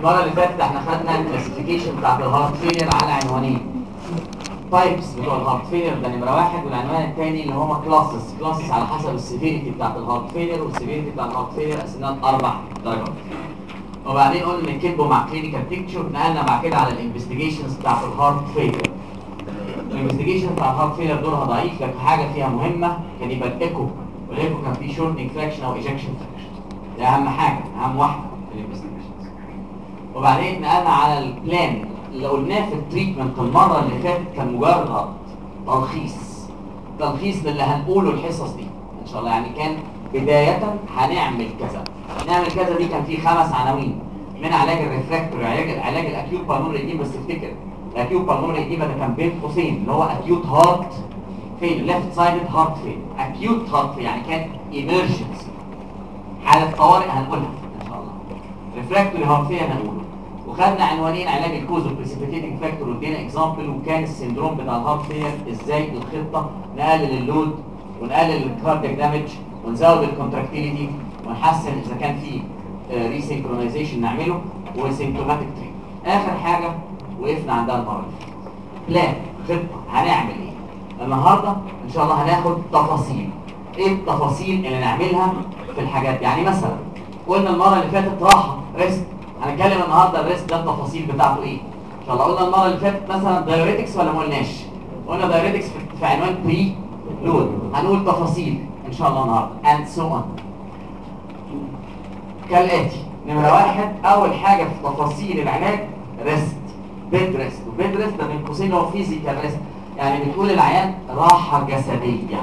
المره اللي فاتت احنا خدنا الكلاسيفيكيشن بتاعت الهارت فيلير على عنوانين. تايبس بتوع الهارت فيلير ده نمره واحد، والعنوان الثاني اللي هما كلاسز على حسب السيفيريتي بتاعت الهارت فيلير، والسيفيريتي بتاع الهارت فيلير قسمناها 4 درجات. وبعدين قلنا نكتبه مع كلينيكال بيكتشر، نقلنا بعد كده على الانفستيجيشنز بتاعت الهارت فيلير. الانفستيجيشن بتاع الهارت فيلير دورها ضعيف، لكن حاجه فيها مهمه كان يبقى الايكو، والايكو كان فيه شورتنج فراكشن او ايجكشن فراكشن. ده اهم حاجه، اهم واحده في الانفستيجيشنز. وبعدين نقلنا على البلان اللي قلناه في التريتمنت المره اللي فاتت، كان مجرد تلخيص للي هنقوله الحصص دي ان شاء الله. يعني كان بدايه هنعمل كذا، نعمل كذا دي كان فيه 5 عناوين، من علاج الريفراكتوري، علاج الاكيوت بالمونري ايديما. بس افتكر الاكيوت بالمونري ايديما ده كان بين قوسين اللي هو اكيوت هارت فين، ليفت سايدد هارت فين، اكيوت هارت فين، يعني كان ايمرجنسي، حاله طوارئ هنقولها ان شاء الله. ريفراكتوري هارت فين هنقوله. وخدنا عنوانين، علاج الكوز بريسيبيتيتنج فاكتور وادينا اكزامبل، وكان السندروم بتاع الهارت فيلير ازاي الخطه نقلل اللود ونقلل الكاردياك دامج ونزود الكونتراكتيليتي ونحسن اذا كان في ريسينكرونايزيشن نعمله، وسيمتوماتيك تريت. اخر حاجه وقفنا عندها المره دي بلان، خطه هنعمل ايه. النهارده ان شاء الله هناخد تفاصيل، ايه التفاصيل اللي نعملها في الحاجات. يعني مثلا قلنا المره اللي فاتت راحه ريست، هنتكلم النهارده الريست ده التفاصيل بتاعته ايه ان شاء الله. قلنا المره اللي فاتت مثلا دايوريتكس ولا ما قلناش؟ قلنا دايوريتكس في عنوان بري لود، هنقول تفاصيل ان شاء الله النهارده and so on كالاتي. نمره واحد، اول حاجه في تفاصيل العلاج ريست، بيد ريست. وبيد ريست ده من قوسين هو فيزيكال ريست، يعني بتقول العيان راحه جسديه.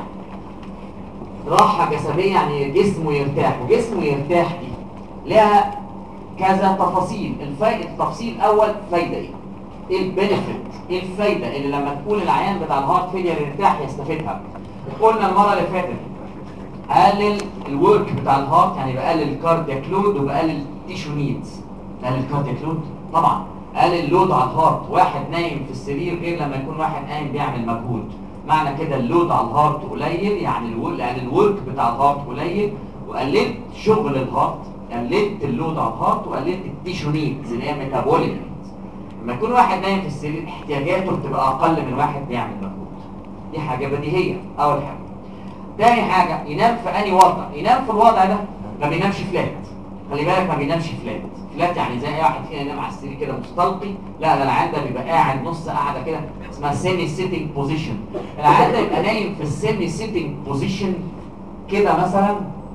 راحه جسديه يعني جسمه يرتاح، وجسمه يرتاح دي لها كذا تفاصيل. التفصيل الاول فايده ايه؟ ايه البنفيت، ايه الفايده اللي لما تقول العيان بتاع الهارت فيلير يرتاح يستفيدها. قلنا المره اللي فاتت قلل الورك بتاع الهارت، يعني بقلل الكاردياك لود وبقلل التيشو نيدز. قلل الكاردياك لود طبعا، قلل اللود على الهارت. واحد نايم في السرير غير لما يكون واحد قايم بيعمل مجهود، معنى كده اللود على الهارت قليل، يعني الورك بتاع الهارت قليل، وقللت شغل الهارت، قللت اللود على الهارت، وقللت التيشو نيدز اللي هي ميتابوليك نيدز. لما يكون واحد نايم في السرير احتياجاته بتبقى اقل من واحد بيعمل مجهود. دي حاجه بديهيه اول حاجه. تاني حاجه، ينام في انهي وضع؟ ينام في الوضع ده، ما بينامش فلات. خلي بالك ما بينامش فلات يعني زي اي واحد فينا ينام على السرير كده مستلقي، لا ده العيان ده بيبقى قاعد نص قاعده كده اسمها سيمي سيتنج بوزيشن. العيان ده يبقى نايم في السيمي سيتنج بوزيشن كده مثلا،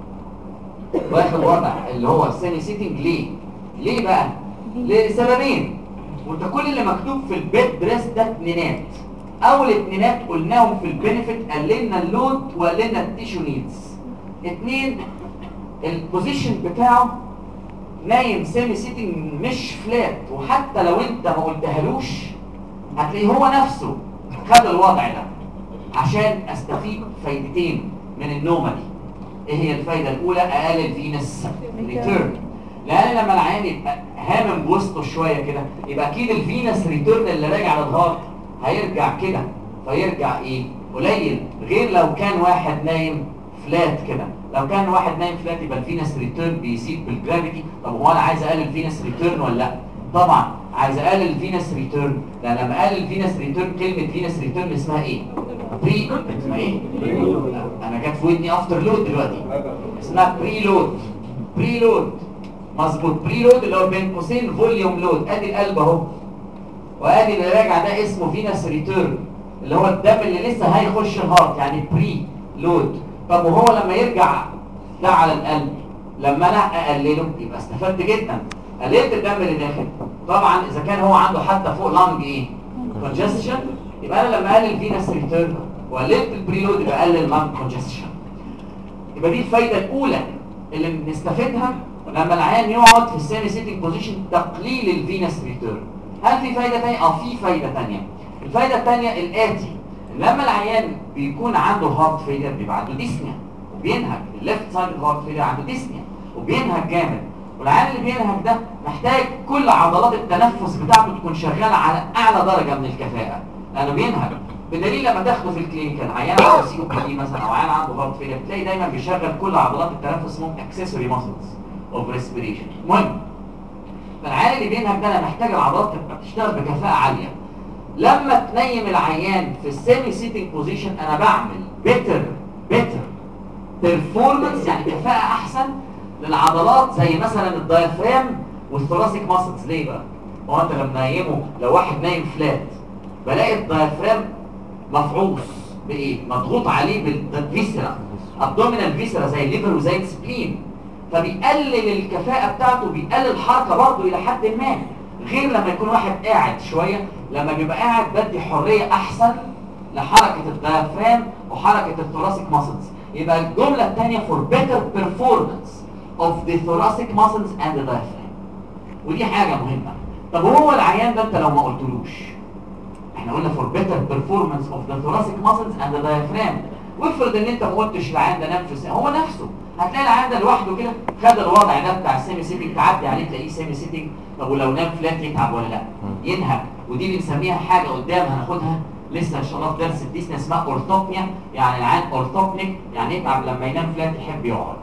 واخد وضع اللي هو السيمي سيتنج. ليه بقى؟ لسببين، وانت كل اللي مكتوب في البيد ريست ده اتنينات. اول اتنينات قلناهم في البنفيت، قللنا اللود وقللنا التيشو نيدز. 2 البوزيشن بتاعه نايم سيمي سيتنج مش فلات، وحتى لو انت ما قلتهالوش هتلاقيه هو نفسه خد الوضع ده. عشان استفيد فايدتين من النومه دي. ايه هي الفايده الاولى؟ اقلل فينس ريتيرن، لان لما العيان يبقى هامم بوسطه شويه كده يبقى اكيد الفينس ريتيرن اللي راجع للهارت هيرجع كده، فيرجع ايه؟ قليل، غير لو كان واحد نايم فلات كده. لو كان واحد نايم فلات يبقى الفينس ريتيرن بيزيد بالجرافيتي. طب هو انا عايز اقلل فينس ريتيرن ولا لا؟ طبعا عايز اقلل الفينس ريتيرن، لان لما اقلل الفينس ريتيرن، كلمه فينس ريتيرن اسمها ايه؟ بري، اسمها ايه؟ انا جت في ودني افتر لود دلوقتي، اسمها بري لود. بري لود مظبوط، بري لود اللي هو بين قوسين فوليوم لود. ادي القلب اهو، وادي اللي راجع ده اسمه فينس ريتيرن، اللي هو الدم اللي لسه هيخش الهارت، يعني بري لود. طب وهو لما يرجع ده على القلب، لما انا اقلله يبقى استفدت جدا، قللت الدم اللي داخل. طبعا اذا كان هو عنده حتى فوق لانج ايه؟ كونجستشن، يبقى انا لما اقلل فينس ريتيرن وقللت البريلود يبقى اقلل لانج كونجستشن. يبقى دي الفايده الاولى اللي بنستفيدها لما العيان يقعد في السيمي سيتنج بوزيشن، تقليل الفينس ريتيرن. هل في فايده ثانيه؟ في فايده ثانيه. الفايده الثانيه الاتي، لما العيان بيكون عنده هارت فيلير بيبقى عنده ديسنيا وبينهج، الليفت سايد هارت فيلير عنده ديسنيا وبينهج جامد، والعيان اللي بينهج ده محتاج كل عضلات التنفس بتاعته تكون شغاله على اعلى درجه من الكفاءه لانه بينهج. بدليل لما تاخده في الكلينيكال عيان عنده سي او بي دي مثلا او عيان عنده هارت فيلير، تلاقي دايما بيشغل كل عضلات التنفس، اسمهم اكسسوري ماسلز اوف ريسبيريشن. المهم فالعيان اللي بينهج ده انا محتاج العضلات تبقى بتشتغل بكفاءه عاليه. لما تنيم العيان في السيمي سيتنج بوزيشن انا بعمل بيتر بيرفورمانس، يعني كفاءه احسن للعضلات زي مثلا الدايفرام والثوراسيك ماسلز. ليه بقى؟ هو انت لما نايمه، لو واحد نايم فلات بلاقي الدايفرام مفعوص بايه؟ مضغوط عليه بالفيسرا، ابدومينال فيسرا زي الليفر وزي السبلين، فبيقلل الكفاءه بتاعته، بيقلل الحركه برضه الى حد ما. غير لما يكون واحد قاعد شويه، لما بيبقى قاعد بدي حريه احسن لحركه الدايفرام وحركه الثوراسيك ماسلز. يبقى الجمله الثانيه for better performance of the thoracic muscles and the diaphragm. ودي حاجه مهمه. طب هو العيان ده انت لو ما قلتلوش، احنا قلنا for better performance of the thoracic muscles and the diaphragm، وافرض ان انت ما قلتش العيان ده نام في هو نفسه، هتلاقي العيان ده لوحده كده خد الوضع ده بتاع السيمي سيتنج، تعدي عليه تلاقيه سيمي سيتنج. طب ولو نام فلات يتعب ولا لا؟ ينهج. ودي بنسميها حاجه قدام هناخدها لسه ان شاء الله في درس الديسني، اسمها اورثوبنيا، يعني العيان اورثوبنيك، يعني يتعب لما ينام فلات يحب يقعد.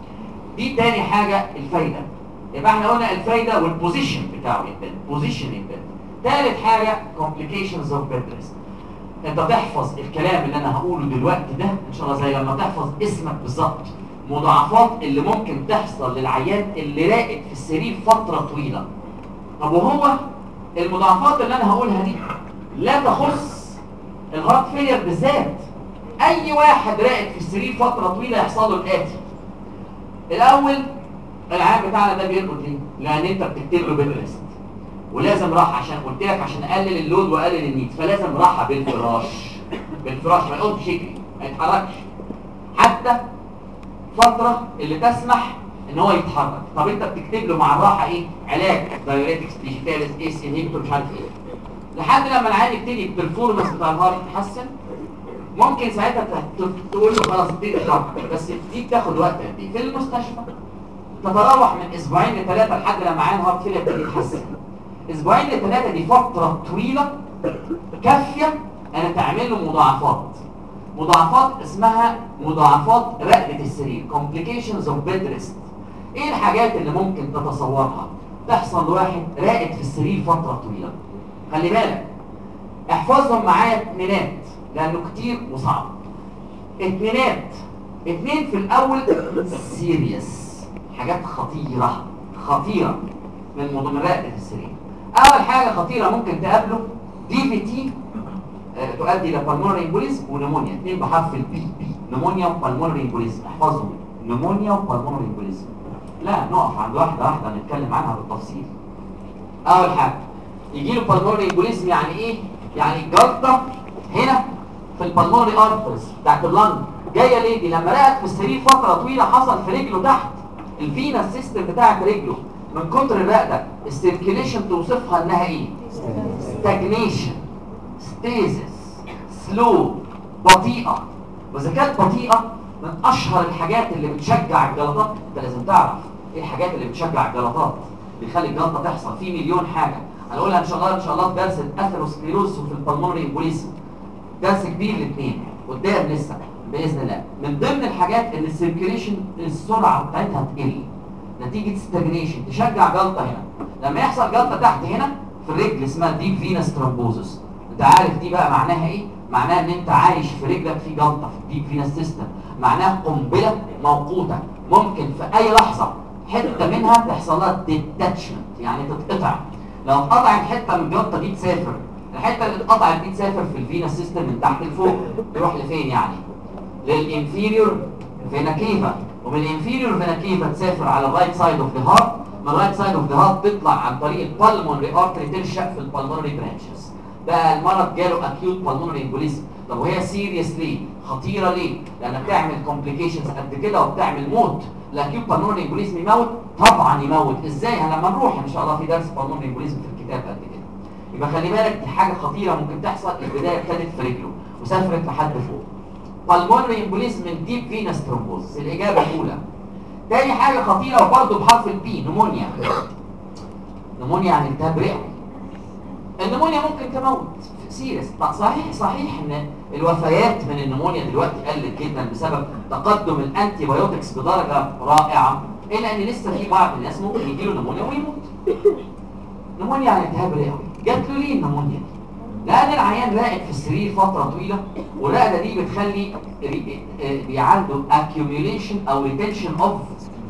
دي تاني حاجه الفايده. يبقى احنا قلنا الفايده والبوزيشن بتاعه يبقى بوزيشن يبقى. ثالث حاجه complications of bed rest. انت تحفظ الكلام اللي انا هقوله دلوقتي ده ان شاء الله زي لما تحفظ اسمك بالظبط. مضاعفات اللي ممكن تحصل للعيان اللي راقد في السرير فتره طويله. طب وهو المضاعفات اللي انا هقولها دي لا تخص الهارت فيلير بالذات. اي واحد راقد في السرير فتره طويله يحصل له الاتي. الاول العيان بتاعنا ده بيرقد ليه؟ لان انت بتكتب له بيد ريست، ولازم راحه عشان قلت لك عشان اقلل اللود واقلل النيد، فلازم راحه بالفراش. بالفراش ما يقومش يجري، ما يتحركش حتى فتره اللي تسمح ان هو يتحرك. طب انت بتكتب له مع الراحه ايه؟ علاج دايوريتكس، ديجيتاليز، ايس انهيبيتور، مش عارف ايه، لحد لما العيان يبتدي البرفورمانس بتاع الهارت يتحسن. ممكن ساعتها تقول له خلاص ابتدي تتحرك، بس دي بتاخد وقت قد ايه؟ في المستشفى تتراوح من اسبوعين ل3 لحد لما عيان هارت فيلير يبتدي يتحسن. اسبوعين ل3 دي فتره طويله كافيه ان تعمل له مضاعفات اسمها مضاعفات رقبه السرير، complications of bed rest. ايه الحاجات اللي ممكن تتصورها تحصل لواحد راقد في السرير فتره طويله؟ خلي بالك احفظهم معايا اتنينات لانه كتير وصعب. اتنين في الاول سيريس، حاجات خطيره من رقبه السرير. اول حاجه خطيره ممكن تقابله دي في تي تؤدي الى بالمونري امبوليزم ونمونيا، اثنين بحرف البي، نمونيا وبالمونري امبوليزم. احفظهم، نمونيا وبالمونري امبوليزم. لا نقف عند واحده نتكلم عنها بالتفصيل. اول حاجه يجي له بالمونري امبوليزم، يعني ايه؟ يعني جلطه هنا في البالمونري ارترز بتاعت اللنج. جايه ليه دي؟ لما رقد في السرير فتره طويله حصل في رجله تحت الفينا سيستم بتاعت رجله من كتر الرقده السيركيليشن توصفها انها ايه؟ ستاجنيشن، ستيزس، سلو، بطيئه. واذا كانت بطيئه من اشهر الحاجات اللي بتشجع الجلطات. انت لازم تعرف ايه الحاجات اللي بتشجع الجلطات بيخلي الجلطه تحصل. في مليون حاجه هنقولها ان شاء الله في درس الاثيروسكليروز وفي البلمونري امبوليزم، درس كبير الاثنين قدام لسه باذن الله. من ضمن الحاجات ان السيركيليشن السرعه بتاعتها تقل نتيجه ستاجنيشن، تشجع جلطه هنا. لما يحصل جلطه تحت هنا في الرجل اسمها ديب فينس ترومبوزس. انت عارف دي بقى معناها ايه؟ معناها ان انت عايش في رجلك في جلطه في الديب فينس سيستم، معناها قنبله موقوته ممكن في اي لحظه حته منها تحصل لها ديتاتشمنت، يعني تتقطع. لو اتقطعت حته من الجلطه دي تسافر، الحته اللي اتقطعت دي تسافر في الفينس سيستم من تحت لفوق، تروح لفين يعني؟ للانفيريور فينا كيفا، ومن الانفيريور فينا كيفا تسافر على الرايت سايد اوف ذا هارت، من الرايت سايد اوف ذا هارت تطلع عن طريق البالمونري ارتري تنشأ في البالمونري برانشز. بقى المرض جاله اكيوت بالمونري امبوليزم. طب وهي سيريس ليه؟ خطيره ليه؟ لانها بتعمل كومبليكيشنز قد كده وبتعمل موت. الاكيوت بالمونري امبوليزم يموت؟ طبعا يموت. ازاي؟ لما نروح ان شاء الله في درس بالمونري امبوليزم في الكتاب قد كده. يبقى خلي بالك دي حاجه خطيره ممكن تحصل. البدايه ابتدت في رجله وسافرت لحد فوق. بالمونري امبوليزم من ديب فينس ترومبوز، الاجابه الاولى. تاني حاجه خطيره وبرضه بحرف البي، نمونيا. نمونيا يعني التهاب رئوي. النمونيا ممكن تموت سيريس. صحيح ان الوفيات من النمونيا دلوقتي قلت جدا بسبب تقدم الانتي بايوتكس بدرجه رائعه، الا ان لسه في بعض الناس ممكن يجيله نمونيا ويموت. نمونيا يعني التهاب رئوي. جات له ليه النمونيا؟ لان العيان راقد في السرير فتره طويله، والرقده دي بتخلي عنده accumulation او retention of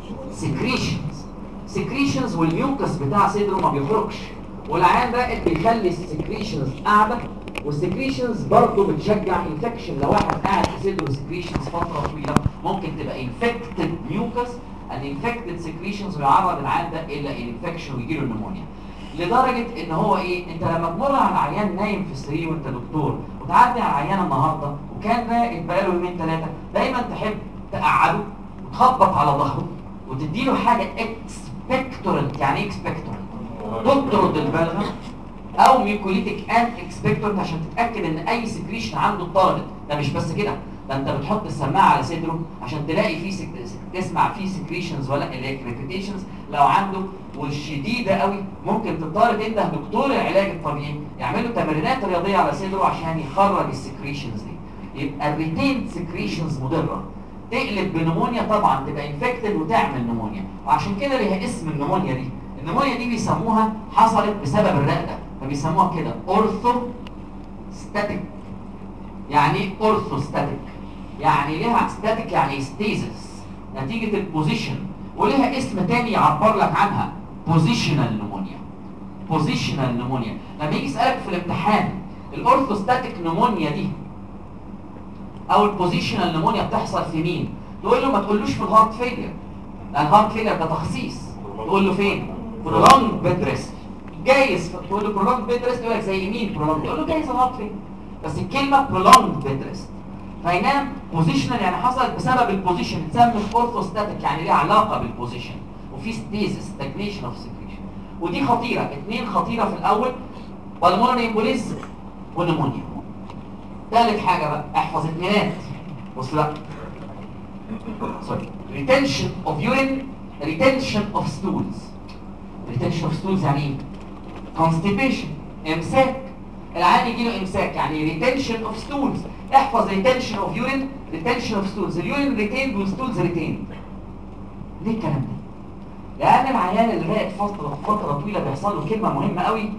secretions والميوكس بتاع صدره ما بيخرجش، والعيان راقد بيخلي السكريشنز قاعده، والسكريشنز برضه بتشجع انفكشن. لو واحد قاعد في صدره سكريشنز فتره طويله ممكن تبقى انفكتد ميوكس، الانفكتد سكريشنز ويعرض العيان ده الى انفكشن ويجيله النمونيا. لدرجه ان هو ايه، انت لما تمر على عيان نايم في السرير وانت دكتور وتعدي على عيان النهارده وكان راقد بقاله يومين ثلاثه، دايما تحب تقعده وتخبط على ظهره وتديله حاجه اكسبكتورنت. يعني ايه اكسبكتورنت؟ تطرد البلغم او ميكوليتيك ان اكسبكتورنت عشان تتاكد ان اي سكريشن عنده اتطردت. ده مش بس كده، ده انت بتحط السماعه على صدره عشان تلاقي فيه تسمع فيه سكريشنز ولا الكريبيتيشنز لو عنده، والشديده قوي ممكن تضطر انت دكتور العلاج الطبيعي يعمل له تمرينات رياضيه على صدره عشان يخرج السكريشنز دي. يبقى الريتيند سكريشنز مضره، تقلب بنمونيا طبعا، تبقى انفكتد وتعمل نمونيا، وعشان كده ليها اسم النمونيا دي. النمونيا دي بيسموها حصلت بسبب الرقده، فبيسموها كده اورثوستاتيك. يعني ايه اورثوستاتيك؟ يعني ليها ستاتيك يعني ستيزس نتيجه البوزيشن، وليها اسم تاني يعبر لك عنها، بوزيشنال نمونيا. بوزيشنال نمونيا. لما يجي يسالك في الامتحان الاورثوستاتيك نمونيا دي او البوزيشنال نمونيا بتحصل في مين، تقول له ما تقولوش في الهارت فيلير، لان الهارت فيلير ده تخصيص. تقول له فين؟ برولونج بيد ريست. جايز تقول له برولونج بيد ريست يقول لك زي مين برولونج؟ تقول له جايز الهارت فيلير، بس الكلمه برولونج بيد ريست. فينام بوزيشنال يعني حصلت بسبب البوزيشن، تسمى اورثوستاتيك يعني ليها علاقه بالبوزيشن، وفي ستيزس ستاجنيشن اوف سكريشن. ودي خطيره، اثنين خطيره في الاول، بالمونري امبوليزم ونمونيا. ثالث حاجه بقى احفظ اثنينات. بص لا سوري، ريتنشن اوف يورين، ريتنشن اوف ستولز. ريتنشن اوف ستولز يعني ايه؟ كونستيبيشن، امساك. العيان يجي له امساك يعني ريتنشن اوف ستولز. احفظ ريتنشن اوف يورين، ريتنشن اوف ستولز. اليورين ريتيند والستولز ريتيند. ليه الكلام ده؟ لان العيان اللي راقد فتره طويله بيحصل له كلمه مهمه قوي،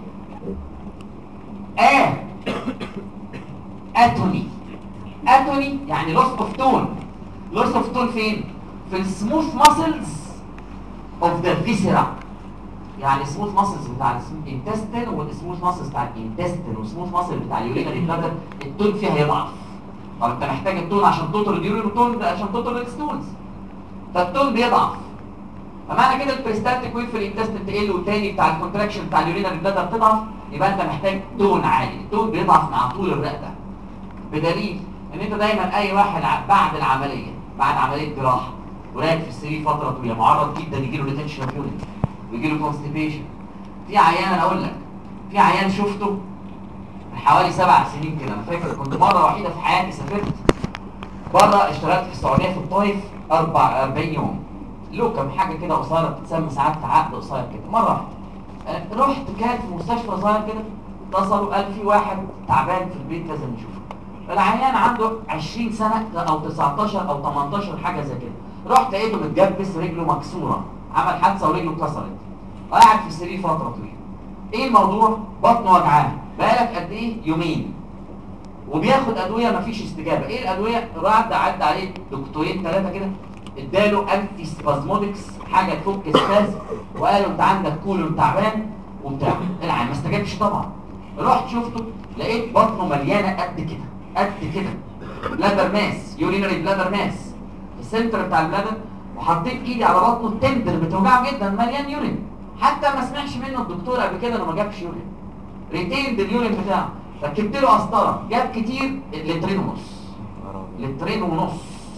اتوني. اتوني يعني لوس اوف تون. لوس اوف تون فين؟ في السموث ماسلز اوف ذا فيسرا. يعني السموث ماسلز بتاع الانتستين والسموث ماسلز بتاع الانتستين والسموث ماسل بتاع اليورينري بلادر التون فيها يضعف. طب انت محتاج التون عشان تطرد اليورين والتون عشان تطرد الستولز، فالتون بيضعف. فمعنى كده البريستالتيك ويف في الانتستين تقل، والتاني بتاع الكونتراكشن بتاع اليورينري بلادر تضعف، يبقى انت محتاج تون عالي. التون بيضعف مع طول الرقده، بدليل ان انت دايما اي واحد بعد العمليه، بعد عمليه جراحه وراقد في السرير فتره طويله معرض جدا يجيله ريتنشن اوف يورين ويجيله كونستيبيشن. في عيان انا اقول لك، في عيان شفته من حوالي 7 سنين كده، انا فاكر كنت مره وحيده في حياتي سافرت بره، اشتغلت في السعوديه في الطايف 40 يوم، لوكم حاجه كده قصيره بتتسمى ساعات عقد قصير كده. مره رحت كان في مستشفى صغير كده، اتصلوا قال في واحد تعبان في البيت لازم نشوفه. العيان عنده 20 سنه او 19 او 18 حاجه زي كده. رحت لقيته متجبس، رجله مكسوره، عمل حادثه ورجله اتكسرت، قاعد في السرير فتره طويله. ايه الموضوع؟ بطنه وجعاه بقالك قد ايه؟ يومين، وبياخد ادويه مفيش استجابه. ايه الادويه؟ عدى عليه دكتورين ثلاثه كده، اداله انتي سبازمودكس حاجه تفك السباز، وقالوا انت عندك كولون تعبان وبتاع. العيان ما استجابش طبعا. رحت شفته لقيت بطنه مليانه قد كده قد كده، بلادر ماس، يورينري بلادر ماس في السنتر بتاع البلادر. وحطيت ايدي على بطنه، التندر بتوجعه جدا، مليان يورين، حتى ما سمعش منه الدكتور قبل كده انه ما جابش يورين، ريتيند اليورين بتاعه. ركبت له قسطره، جاب كتير، لترين ونص، لترين ونص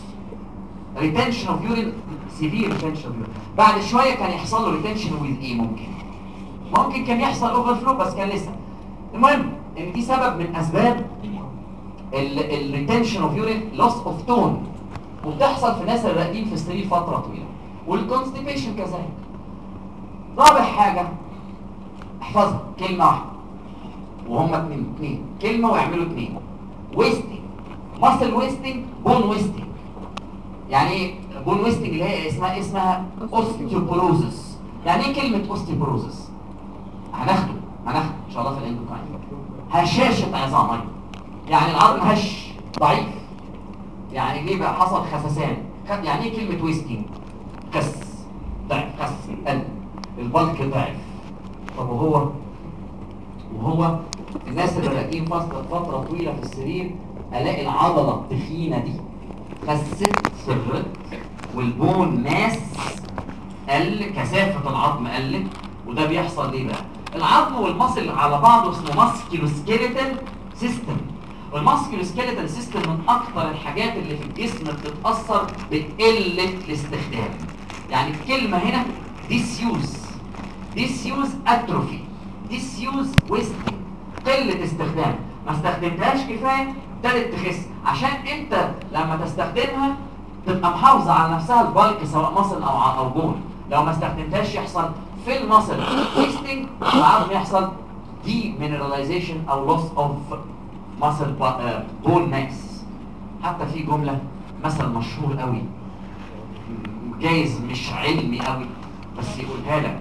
ريتنشن اوف يورين، سيفير ريتنشن اوف يورين. بعد شويه كان يحصل له ريتنشن ويز ايه؟ ممكن كان يحصل اوفر فلو، بس كان لسه. المهم ان دي سبب من اسباب الريتنشن اوف يورين، لوس اوف تون، وبتحصل في ناس الراقدين في السرير فتره طويله، والكونستيبيشن كذلك. رابع حاجه احفظها، كلمه واحده وهم اثنين، كلمه ويعملوا اثنين. ويستنج، ماسل ويستنج، بون ويستنج. يعني ايه بون ويستنج اللي هي اسمها اوستيوبوروزس. يعني ايه كلمه اوستيوبوروزس؟ هناخده ان شاء الله في الاندوكراين. هشاشه عظام، يعني العظم هش ضعيف، يعني ليه بقى حصل خسسان. يعني ايه كلمه ويستنج؟ خس، ضعف، خس، قل، البلك ضعف. طب وهو الناس اللي راقدين فتره طويله في السرير الاقي العضله التخينه دي خست، صغرت، والبون ماس قل، كثافه العظم قلت. وده بيحصل ليه بقى؟ العظم والمصل على بعضه اسمه ماسكيلوسكيليتال سيستم. والماسكيلوسكيليتال سيستم من اكتر الحاجات اللي في الجسم بتتاثر بقله الاستخدام. يعني الكلمه هنا ديسيوز اتروفي، ديسيوز ويستنج، قله استخدام. ما استخدمتهاش كفايه ابتدت تخس، عشان انت لما تستخدمها تبقى محافظه على نفسها البالك سواء مصل او بون. لو ما استخدمتهاش يحصل في المصل ويستنج، العظم يحصل دي مينراليزيشن او لوس اوف مصل بون ماس. حتى في جمله مثل مشهور قوي، جايز مش علمي قوي بس يقولها لك: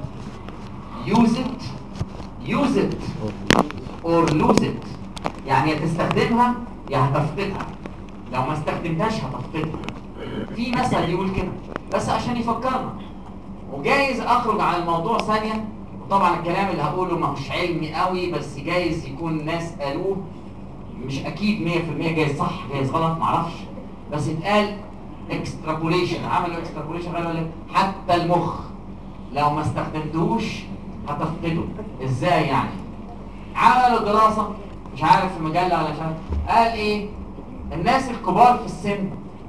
use it or lose it. يعني يا تستخدمها يا هتفقدها، لو ما استخدمتهاش هتفقدها. في مثل يقول كده بس عشان يفكرنا. وجايز اخرج عن الموضوع ثانيه، وطبعا الكلام اللي هقوله ما هوش علمي قوي، بس جايز يكون ناس قالوه، مش اكيد 100%، جايز صح جايز غلط معرفش، بس اتقال اكسترابوليشن، عملوا اكسترابوليشن قالوا لك حتى المخ لو ما استخدمتهوش هتفقده. ازاي يعني؟ عملوا دراسه مش عارف في مجله ولا مش عارف، قال ايه؟ الناس الكبار في السن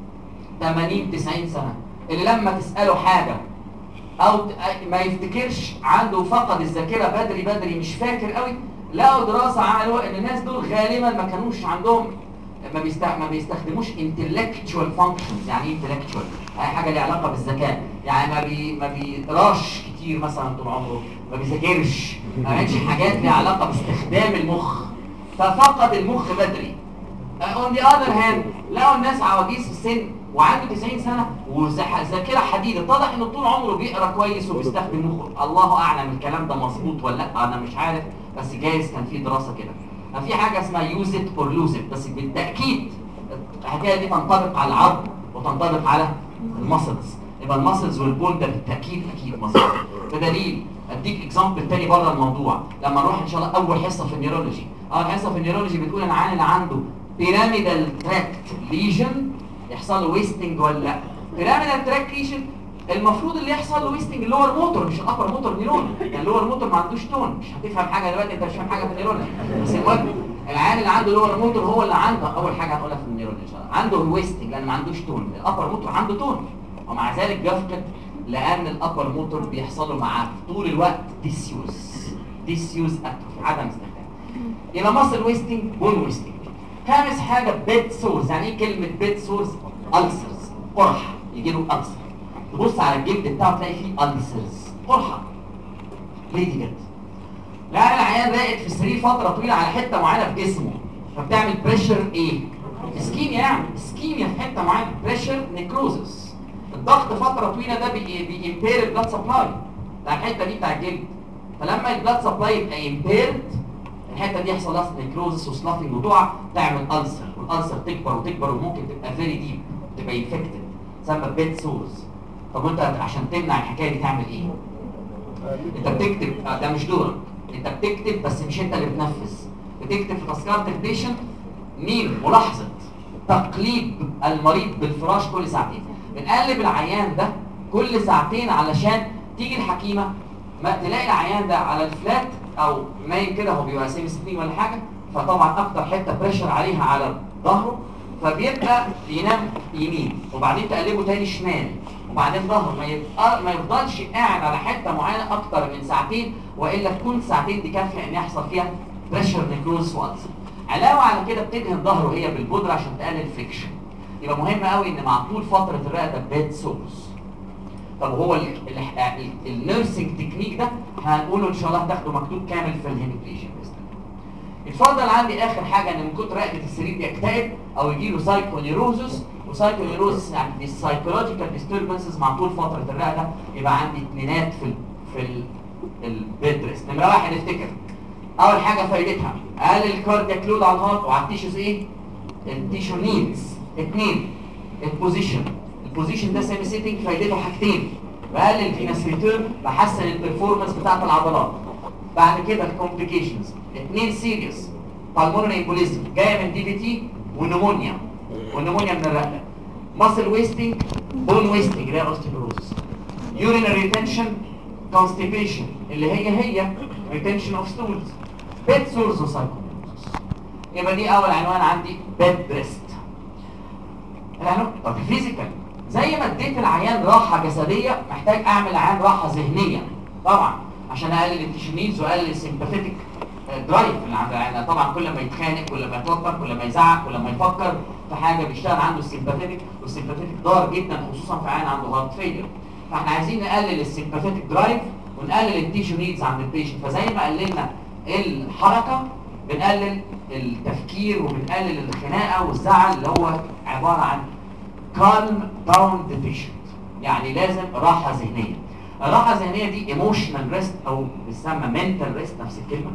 80 90 سنه اللي لما تساله حاجه او ما يفتكرش، عنده فقد الذاكره بدري مش فاكر قوي، لقوا دراسه عملوها ان الناس دول غالبا ما كانوش عندهم، ما بيستخدموش intellectual functions. يعني ايه intellectual؟ اي حاجه ليها علاقه بالذكاء، يعني ما بيقراش كتير مثلا طول عمره، ما بيذاكرش، ما بيعملش حاجات ليها علاقه باستخدام المخ، ففقد المخ بدري. on the other hand لقوا الناس عواجيز في السن وعنده 90 سنه وذاكره حديده، اتضح انه طول عمره بيقرا كويس وبيستخدم مخه. الله اعلم الكلام ده مظبوط ولا لا، انا مش عارف، بس جايز كان في دراسه كده. في حاجه اسمها يوز ات اور لوز ات، بس بالتاكيد الحكايه دي تنطبق على العظم وتنطبق على المسلز. يبقى المسلز والبون ده بالتاكيد اكيد مظبوط. بدليل اديك اكزامبل تاني بره الموضوع، لما نروح ان شاء الله اول حصه في النيورولوجي. الحصه في النيورولوجي بتقول ان العيان اللي عنده بيراميدال تراكت ليجن يحصل له ويستنج ولا لا. بيراميدال تراكت ليجن المفروض اللي يحصل له ويستنج اللور موتور مش الابر موتور نيرون، يعني اللور موتور ما عندوش تون. مش هتفهم حاجه دلوقتي، انت مش فاهم حاجه في النيرولوجي، بس المهم العيان اللي عنده لور موتور هو اللي عنده اول حاجه هنقولها في النيرولوجي ان شاء الله، عنده ويستنج لان ما عندوش تون. الابر موتور عنده تون ومع ذلك بيفقد، لان الابر موتور بيحصل له معاه طول الوقت ديسيوز اتروفي، عدم استخدام. يبقى ماسل ويستنج، بون ويستنج. خامس حاجه بيد سورز. يعني ايه كلمه بيد سورز؟ ألسرز، قرحه، يجي له ألسر. تبص على الجلد بتاعه تلاقي فيه ألسرز، قرحه. ليه دي جد؟ لا العيان راقد في السرير فتره طويله على حته معينه في جسمه، فبتعمل بريشر ايه؟ اسكيميا، يعني اسكيميا في حته معينه، بريشر نيكروزس. الضغط فتره طويله ده بيمبير البلاد سبلاي بتاع الحته دي بتاع الجلد، فلما البلاد سبلاي يبقى امبيرد الحته دي يحصل لها نيكروزس وسلافنج وتقع، تعمل ألسر، والألسر تكبر وممكن تبقى فيري ديب، تبقى انفكتد، تسمى بيد سورز. طب وانت عشان تمنع الحكايه دي تعمل ايه؟ انت بتكتب، ده مش دورك، انت بتكتب بس مش انت اللي بتنفذ. بتكتب في تذكره البيشنت ملاحظه تقليب المريض بالفراش كل ساعتين. بنقلب العيان ده كل ساعتين علشان تيجي الحكيمه ما تلاقي العيان ده على الفلات او نايم كده، هو بيبقى سيمي سليم ولا حاجه، فطبعا اكتر حته بريشر عليها على ظهره، فبيبقى ينام يمين وبعدين تقلبه تاني شمال، وبعدين ظهره ما يفضلش قاعد على حته معينه اكتر من ساعتين، والا تكون ساعتين دي كافيه ان يحصل فيها بريشر نيكروز والسر. علاوه على كده بتدهن ظهره هي بالبودره عشان تقلل فريكشن. يبقى مهم قوي ان مع طول فتره الرقده بيد سورس. طب هو النيرسينج تكنيك ده هنقوله ان شاء الله هتاخده مكتوب كامل في الهيميبليجيا باذن الله. اتفضل عندي اخر حاجه ان من كتر رقده السرير يكتئب او يجي له سايكونيروزس، وسايكونيروزس يعني السايكولوجيكال ديستربنسز مع طول فتره الرقده. يبقى عندي اثنينات في البيد ريست. نمره واحد افتكر اول حاجه فايدتها اقلل الكاردياك لود على الهارت وعلى التيشوز ايه؟ التيشو نيدز. اثنين البوزيشن ده سيمي سيتنج فايدته حاجتين، بقلل الفينس ريتيرن، بحسن البرفورمانس بتاعت العضلات. بعد كده الكومبليكيشنز اثنين سيريس بالمونري امبوليزم جايه من دي بي تي ونمونيا من الرقبه، ماسل ويستنج، بون ويستنج اللي هي اوستيوبروزس، يورينري ريتنشن، كونستيبيشن اللي هي ريتنشن اوف ستولز، بيد سورز وسايكوميروزس. يبقى دي اول عنوان عندي بيد ريست. العنوان طب فيزيكال زي ما اديت العيان راحه جسديه محتاج اعمل العيان راحه ذهنيه طبعا عشان اقلل التشنيدز واقلل السيمباثيتك درايف اللي عند العيان. طبعا كل ما يتخانق كل ما يتوتر كل ما يزعق كل ما يفكر في حاجه بيشتغل عنده السيمباثيتك، والسيمباثيتك ضار جدا خصوصا في عيان عنده هارت فيلير. فاحنا عايزين نقلل السيمباثيتك درايف ونقلل التيشو نيدز عند البيشنت. فزي ما قللنا الحركه بنقلل التفكير وبنقلل الخناقه والزعل اللي هو عباره عن كالم داون ديفيشنت. يعني لازم راحه ذهنيه. الراحه الذهنيه دي ايموشنال ريست او بتسمى منتال ريست نفس الكلمه.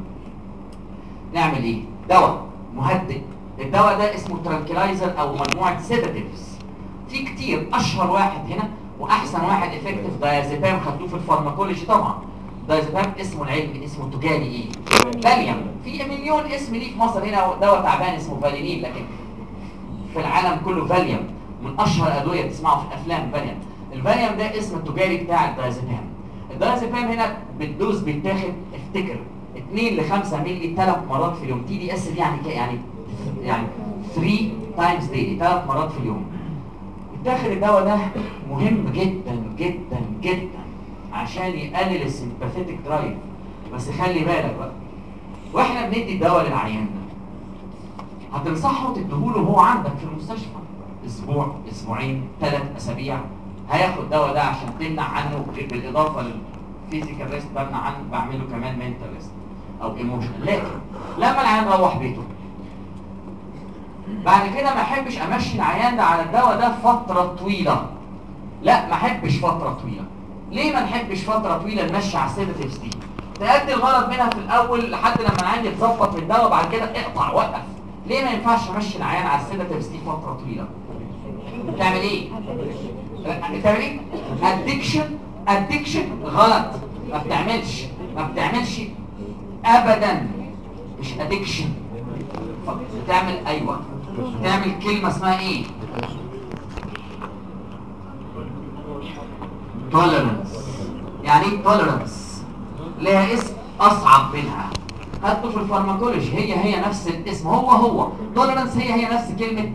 نعمل ايه؟ دواء مهدئ. الدواء ده اسمه ترانكلايزر او مجموعه سيداتيفز. في كتير، اشهر واحد هنا واحسن واحد افكتيف دايازيبام، خدوه في الفارماكولوجي طبعا. دايازيبام اسمه العلمي اسمه التجاري ايه؟ فاليوم. في مليون اسم ليه في مصر هنا دواء تعبان اسمه فالينين، لكن في العالم كله فاليوم من اشهر ادويه تسمعوا في الافلام فاليوم. الفاليوم ده اسم التجاري بتاع الدايازيبام. الدايازيبام هنا بالدوز بيتاخد افتكر 2 ل 5 مللي 3 مرات في اليوم. تي دي اس دي يعني 3 تايمز ديلي 3 مرات في اليوم. يتاخد الدواء ده مهم جدا جدا جدا عشان يقلل السيمباثيتك درايف. بس خلي بالك بقى واحنا بندي الدواء للعيان ده هتنصحه تديهوله وهو عندك في المستشفى اسبوع اسبوعين 3 اسابيع. هياخد الدواء ده عشان تمنع عنه بالاضافه للفيزيكال ريست بمنع عنه بعمله كمان منتال ريست او ايموشنال. لكن لما العيان روح بيته بعد كده ما احبش امشي العيان ده على الدواء ده فتره طويله. لا ما احبش فتره طويله. ليه ما نحبش فتره طويله نمشي على السيداتيفز دي؟ تأدي الغرض منها في الاول لحد لما العيان يتظبط من الدواء بعد كده اقطع وقف. ليه ما ينفعش امشي العيان على السيداتيفز دي فتره طويله؟ بتعمل ايه؟ ادكشن غلط. ما بتعملش ابدا. مش ادكشن. بتعمل بتعمل كلمه اسمها ايه؟ توليرنس. يعني ايه توليرنس؟ ليها اسم اصعب منها. حتى في الفارماكولوجي هي نفس الاسم. هو توليرنس هي نفس كلمه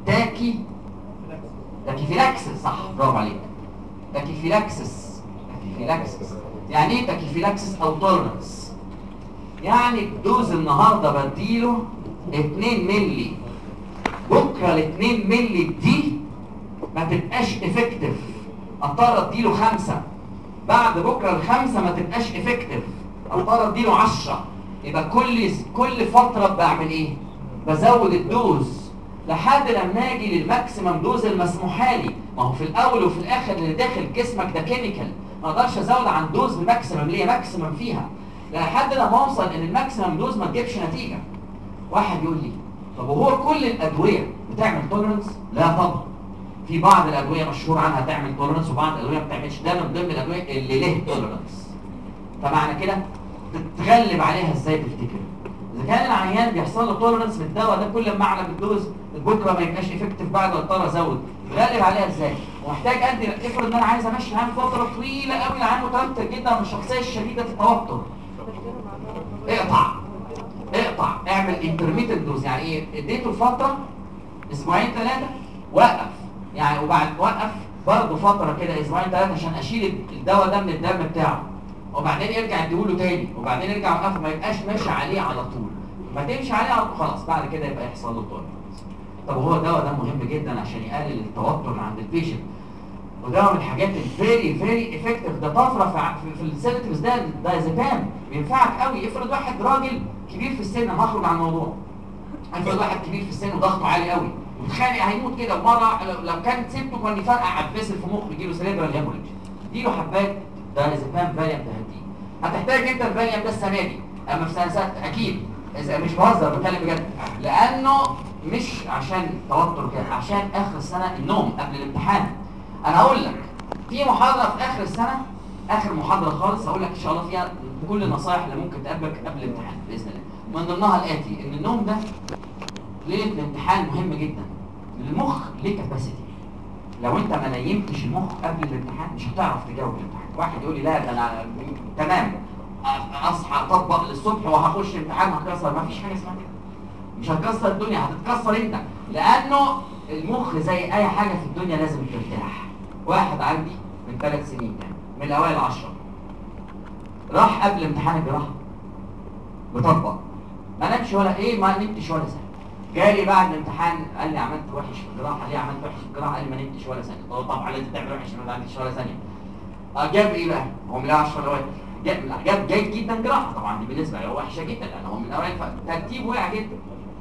تاكيفيلاكسس. صح برافو عليك. تاكيفيلاكسس. يعني ايه تاكيفيلاكسس او توليرنس؟ يعني الدوز النهارده بديله 2 مللي، بكره ال 2 مللي دي ما تبقاش افكتيف، اضطر اديله 5. بعد بكره ال5 ما تبقاش افكتيف، اضطر اديله 10. يبقى كل فتره بعمل ايه؟ بزود الدوز لحد لما اجي للماكسيمم دوز المسموحه لي. ما هو في الاول وفي الاخر اللي داخل جسمك ده كيميكال، ما اقدرش ازود عن دوز الماكسيمم ليه ماكسيمم فيها لحد لما اوصل ان الماكسيمم دوز ما تجيبش نتيجه. واحد يقول لي طب وهو كل الادويه بتعمل توليرنس؟ لا طبعا. في بعض الادويه مشهور عنها تعمل توليرنس وبعض الادويه ما بتعملش. ده من ضمن الادويه اللي له توليرنس. فمعنى كده تتغلب عليها ازاي تفتكر؟ اذا كان العيان بيحصل له توليرنس من الدواء ده كل ما اعلى بالدوز بكره ما يبقاش افكتيف بعد اضطر ازود، تغلب عليها ازاي؟ ومحتاج ادي. افرض ان انا عايز امشي العيان فتره طويله قوي، العيان متوتر جدا من الشخصيه الشديده التوتر. اقطع اعمل انترميتنت دوز. يعني ايه؟ اديته فتره اسبوعين 3 وقف، يعني وبعد وقف برضه فتره كده اسبوعين 3 عشان اشيل الدواء ده من الدم بتاعه، وبعدين يرجع اديهوله تاني، وبعدين يرجع اوقفه. ما يبقاش ماشي عليه على طول. ما تمشي عليه على طول خلاص بعد كده يبقى يحصل له توليرنس. طب هو الدواء ده مهم جدا عشان يقلل التوتر اللي عند البيشنت، وده من الحاجات الفيري افكتيف. ده طفره في السيداتيفز. ده دايازيبام بينفعك قوي. افرض واحد راجل كبير في السن، هخرج عن الموضوع. افرض واحد كبير في السن وضغطه عالي قوي متخانق هيموت كده. ومره لو كانت سيبته كان يفرقع عباسل في مخه يجيله سيريبرال هيموريدج. اديله حبات دايزابام فاليوم تهديه. هتحتاج انت الفاليوم ده السنه دي، اما في سنه 6 اكيد. اذا مش بهزر بتكلم بجد، لانه مش عشان توتر كده، عشان اخر السنه النوم قبل الامتحان. انا هقول لك في محاضره في اخر السنه، اخر محاضره خالص هقول لك ان شاء الله فيها كل النصائح اللي ممكن تقابلك قبل الامتحان باذن الله. من ضمنها الاتي، ان النوم ده ليله الامتحان مهم جدا. المخ ليه كاباسيتي، لو انت ما نيمتش المخ قبل الامتحان مش هتعرف تجاوب الامتحان. واحد يقول لي لا ده انا تمام اصحى اطبق للصبح وهخش امتحان هكسر، ما فيش حاجه اسمها كده. مش هتكسر الدنيا، هتتكسر انت، لانه المخ زي اي حاجه في الدنيا لازم ترتاح. واحد عندي من 3 سنين كان من الاوائل 10 راح قبل امتحان الجراحه بطبق، ما نمشي ولا ايه، ما نمتش ولا سنه. جالي بعد الامتحان قال لي عملت وحش في الجراحه. ليه عملت وحش في الجراحه؟ قال لي ما نمتش ولا ثانيه. طبعا لازم تعمل وحش ما نمتش ولا ثانيه. جاب ايه بقى؟ هو من 10 الاوائل، جاب جيد جدا جراحه. طبعا دي بالنسبه له وحشه جدا لان هو من الاوائل، فترتيبه وقع جدا.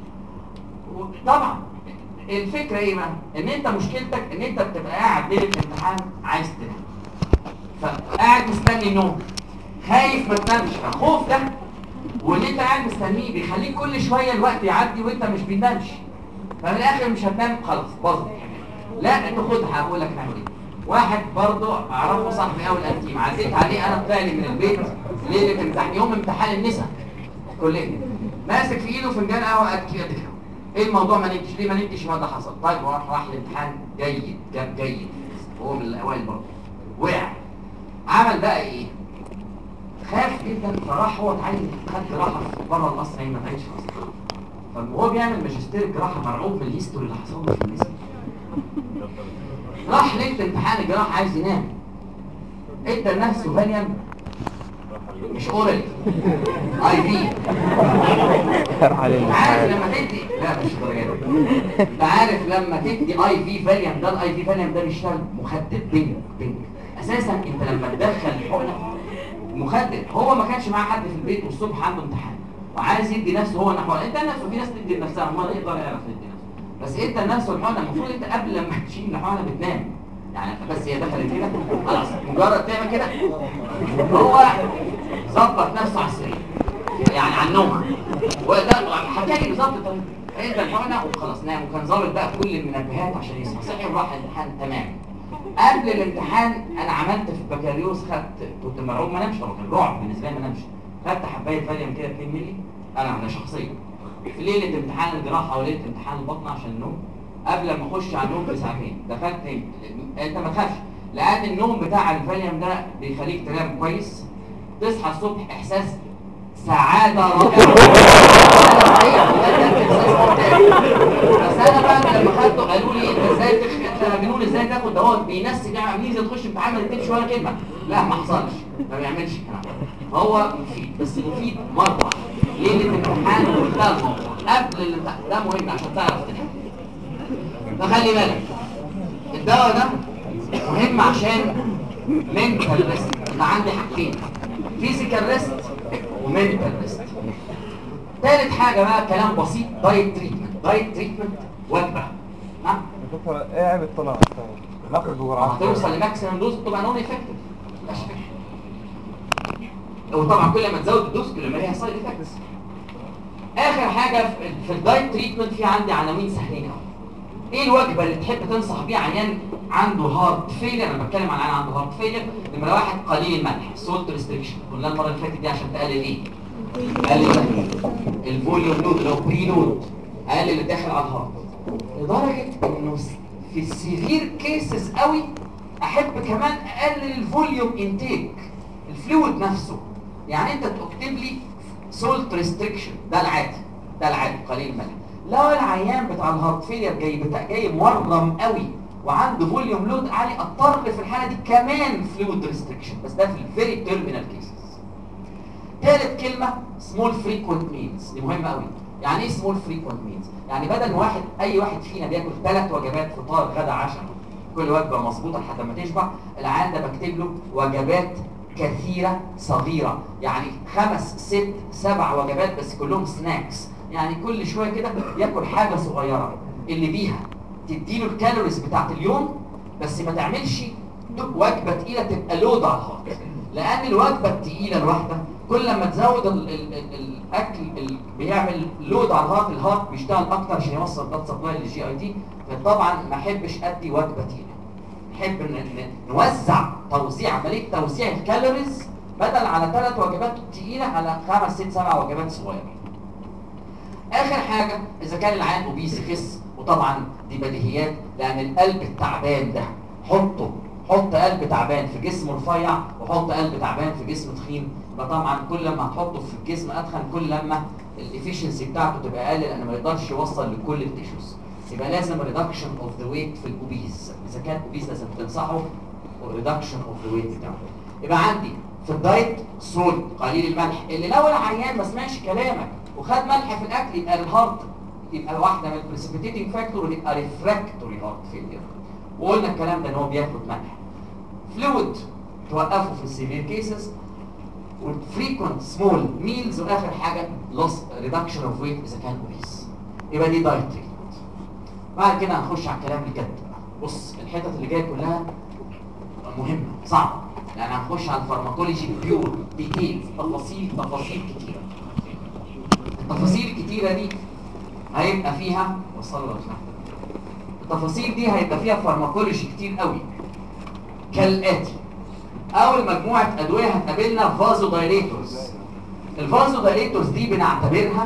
طبعا الفكره ايه بقى؟ ان انت مشكلتك ان انت بتبقى قاعد ليله الامتحان عايز تنام، فقاعد مستني النوم، خايف ما تنامش. الخوف ده واللي انت قاعد مستنيه بيخليك كل شويه الوقت يعدي وانت مش بتنامش، ففي الاخر مش هتنام خلاص باظت. لا انت خدها، هقول لك نعمل ايه. واحد برضه اعرفه صاحبي قوي الانتيم، عزيت عليه انا طالع من البيت ليله امتحان يوم امتحان النساء الكليه، ماسك في ايده فنجان قهوه قد كده. ايه الموضوع ما نمتش ليه؟ ما نمتش ما ده حصل. طيب راح الامتحان جيد، جاب جيد، هو من الاوائل برضه. وقع، عمل بقى ايه؟ خاف جدا، فراح هو اتعين خد جراحه بره القصر، ما تعيش في القصر. فهو بيعمل ماجستير جراحه مرعوب من الهيستوري اللي حصل له في النساء. راح ليله امتحان الجراحه عايز ينام، ادى لنفسه فاليوم مش اورال، اي في. عارف لما تدي، لا مش الدرجه دي. انت عارف لما تدي اي في فاليوم ده، الاي في فاليوم ده بيشتغل مخدر بينك اساسا. انت لما تدخل الحقنه مخدر، هو ما كانش معاه حد في البيت والصبح عنده امتحان وعايز يدي نفسه هو الحقنه. انت نفسه في ناس تدي لنفسها، ما يقدر يعرف يدي نفسه، بس انت لنفسه الحقنه المفروض انت قبل لما تشيل الحقنه بتنام يعني. بس هي دخلت كده خلاص، مجرد تعمل كده هو ظبط نفسه على السرير يعني على النوم. وده حكى لي بالظبط انت الحقنه وخلاص نام، وكان ظابط بقى كل المنبهات عشان يصحى. صحي وراح الامتحان تمام. قبل الامتحان انا عملت في البكالوريوس، كنت مرعوب ما نمش، طبعا كان رعب بالنسبه لي ما نمش. خدت حبايه فاليوم كده 2 مللي انا شخصيا في ليله امتحان الجراحه وليله امتحان البطن عشان النوم. قبل ما اخش على النوم بساعتين دخلت نمت. انت ما تخافش، لان النوم بتاع الفاليوم ده بيخليك تنام كويس، تصحى الصبح احساس سعاده رائعه. بس انا بقى لما خدته قالوا لي انت ازاي بيقولوا ازاي تاخد دواء بينسي يعني عاملين تخش امتحان ما تكتبش ولا كلمه. لا ما حصلش، ما بيعملش الكلام ده. هو مفيد، بس مفيد مره ليله الامتحان وانتهى الموضوع. قبل الامتحان ده مهم عشان تعرف تنام. فخلي بالك الدواء ده مهم عشان منتال ريست. انا عندي حاجتين، فيزيكال ريست ومنتال ريست. ثالث حاجه بقى كلام بسيط، دايت تريتمنت. دايت تريتمنت وجبه. نعم دكتور ايه عيب الطلع؟ ناخد بجرعات هتوصل لماكسيمم دوز تبقى نون افكتيف. وطبعا كل ما تزود الدوز كل ما ليها سايد افكتس. اخر حاجه في الدايت تريتمنت في عندي عناوين سهلين قوي. ايه الوجبه اللي تحب تنصح بيها عيان عنده هارت فيلير؟ انا بتكلم عن عيان عنده هارت فيلير. نمره 1 قليل الملح، سولت ريستريكشن. قلنا المره اللي فاتت دي عشان تقلل ايه؟ قلل الفوليوم لود اللي هو بري لود، قلل اللي داخل على الهارت. لدرجه انه في السيفير كيسز قوي احب كمان اقلل الفوليوم انتيك، الفلويد نفسه. يعني انت تكتب لي سولت ريستريكشن، ده العادي، ده العادي قليل الملح. لو العيان بتاع الهارت فيلير جاي مورم قوي وعنده فوليوم لود عالي، اضطر في الحاله دي كمان فلويد ريستريكشن، بس ده في الفيري تيرمينال كيسز. ثالث كلمه سمول فريكوينت ميلز، دي مهمه قوي. يعني ايه سمول فريكوينت ميلز؟ يعني بدل ما اي واحد فينا بياكل 3 وجبات فطار غدا عشاء كل وجبه مظبوطه لحد ما تشبع، العيان ده بكتب له وجبات كثيره صغيره، يعني 5 6 7 وجبات بس كلهم سناكس. يعني كل شويه كده ياكل حاجه صغيره اللي بيها تديله الكالوريز بتاعت اليوم، بس ما تعملش وجبه تقيله تبقى لود على الهارت، لان الوجبه التقيله الواحده كل لما تزود الاكل بيعمل لود على الهارت بيشتغل اكتر عشان يوصل بلاد سبلاي للجي اي تي. فطبعا ما احبش ادي وجبه تقيله، نحب نوزع عمليه توزيع الكالوريز بدل على 3 وجبات تقيله على 5 6 7 وجبات صغيره. اخر حاجه اذا كان العيان اوبيس يخس، وطبعا دي بديهيات لان القلب التعبان ده حط قلب تعبان في جسم رفيع وحط قلب تعبان في جسم تخين، يبقى طبعا كل ما هتحطه في الجسم اتخن كل لما الافشنسي بتاعته تبقى اقل لان ما يقدرش يوصل لكل التيشوز. يبقى لازم ريدكشن اوف ذا ويت في الاوبيز، اذا كان اوبيز لازم تنصحه ريدكشن اوف ذا ويت بتاعه. يبقى عندي في الدايت سولت قليل الملح، اللي لو العيان ما سمعش كلامك وخد ملح في الاكل يبقى الهارت يبقى واحده من البريسبيتيتنج فاكتور ويبقى ريفراكتوري هارت فيلير، وقلنا الكلام ده ان هو بياخد ملح. فلويد توقفه في السيفير كيسز، وفريكونت سمول ميلز، واخر حاجه لوس ريدكشن اوف ويت اذا كان اوبيس. يبقى دي دايت تريتمنت. بعد كده هنخش على الكلام اللي جد. بص الحتت اللي جايه كلها مهمه صعبه، لان هنخش على الفارماكولوجي بيور ديتيلز، تفاصيل كتيره. التفاصيل الكتيره دي هيبقى فيها التفاصيل دي هيبقى فيها فارماكولوجي كتير قوي كالاتي. اول مجموعه ادويه هتقابلنا فازو دايليتورز. الفازو دايليتورز دي بنعتبرها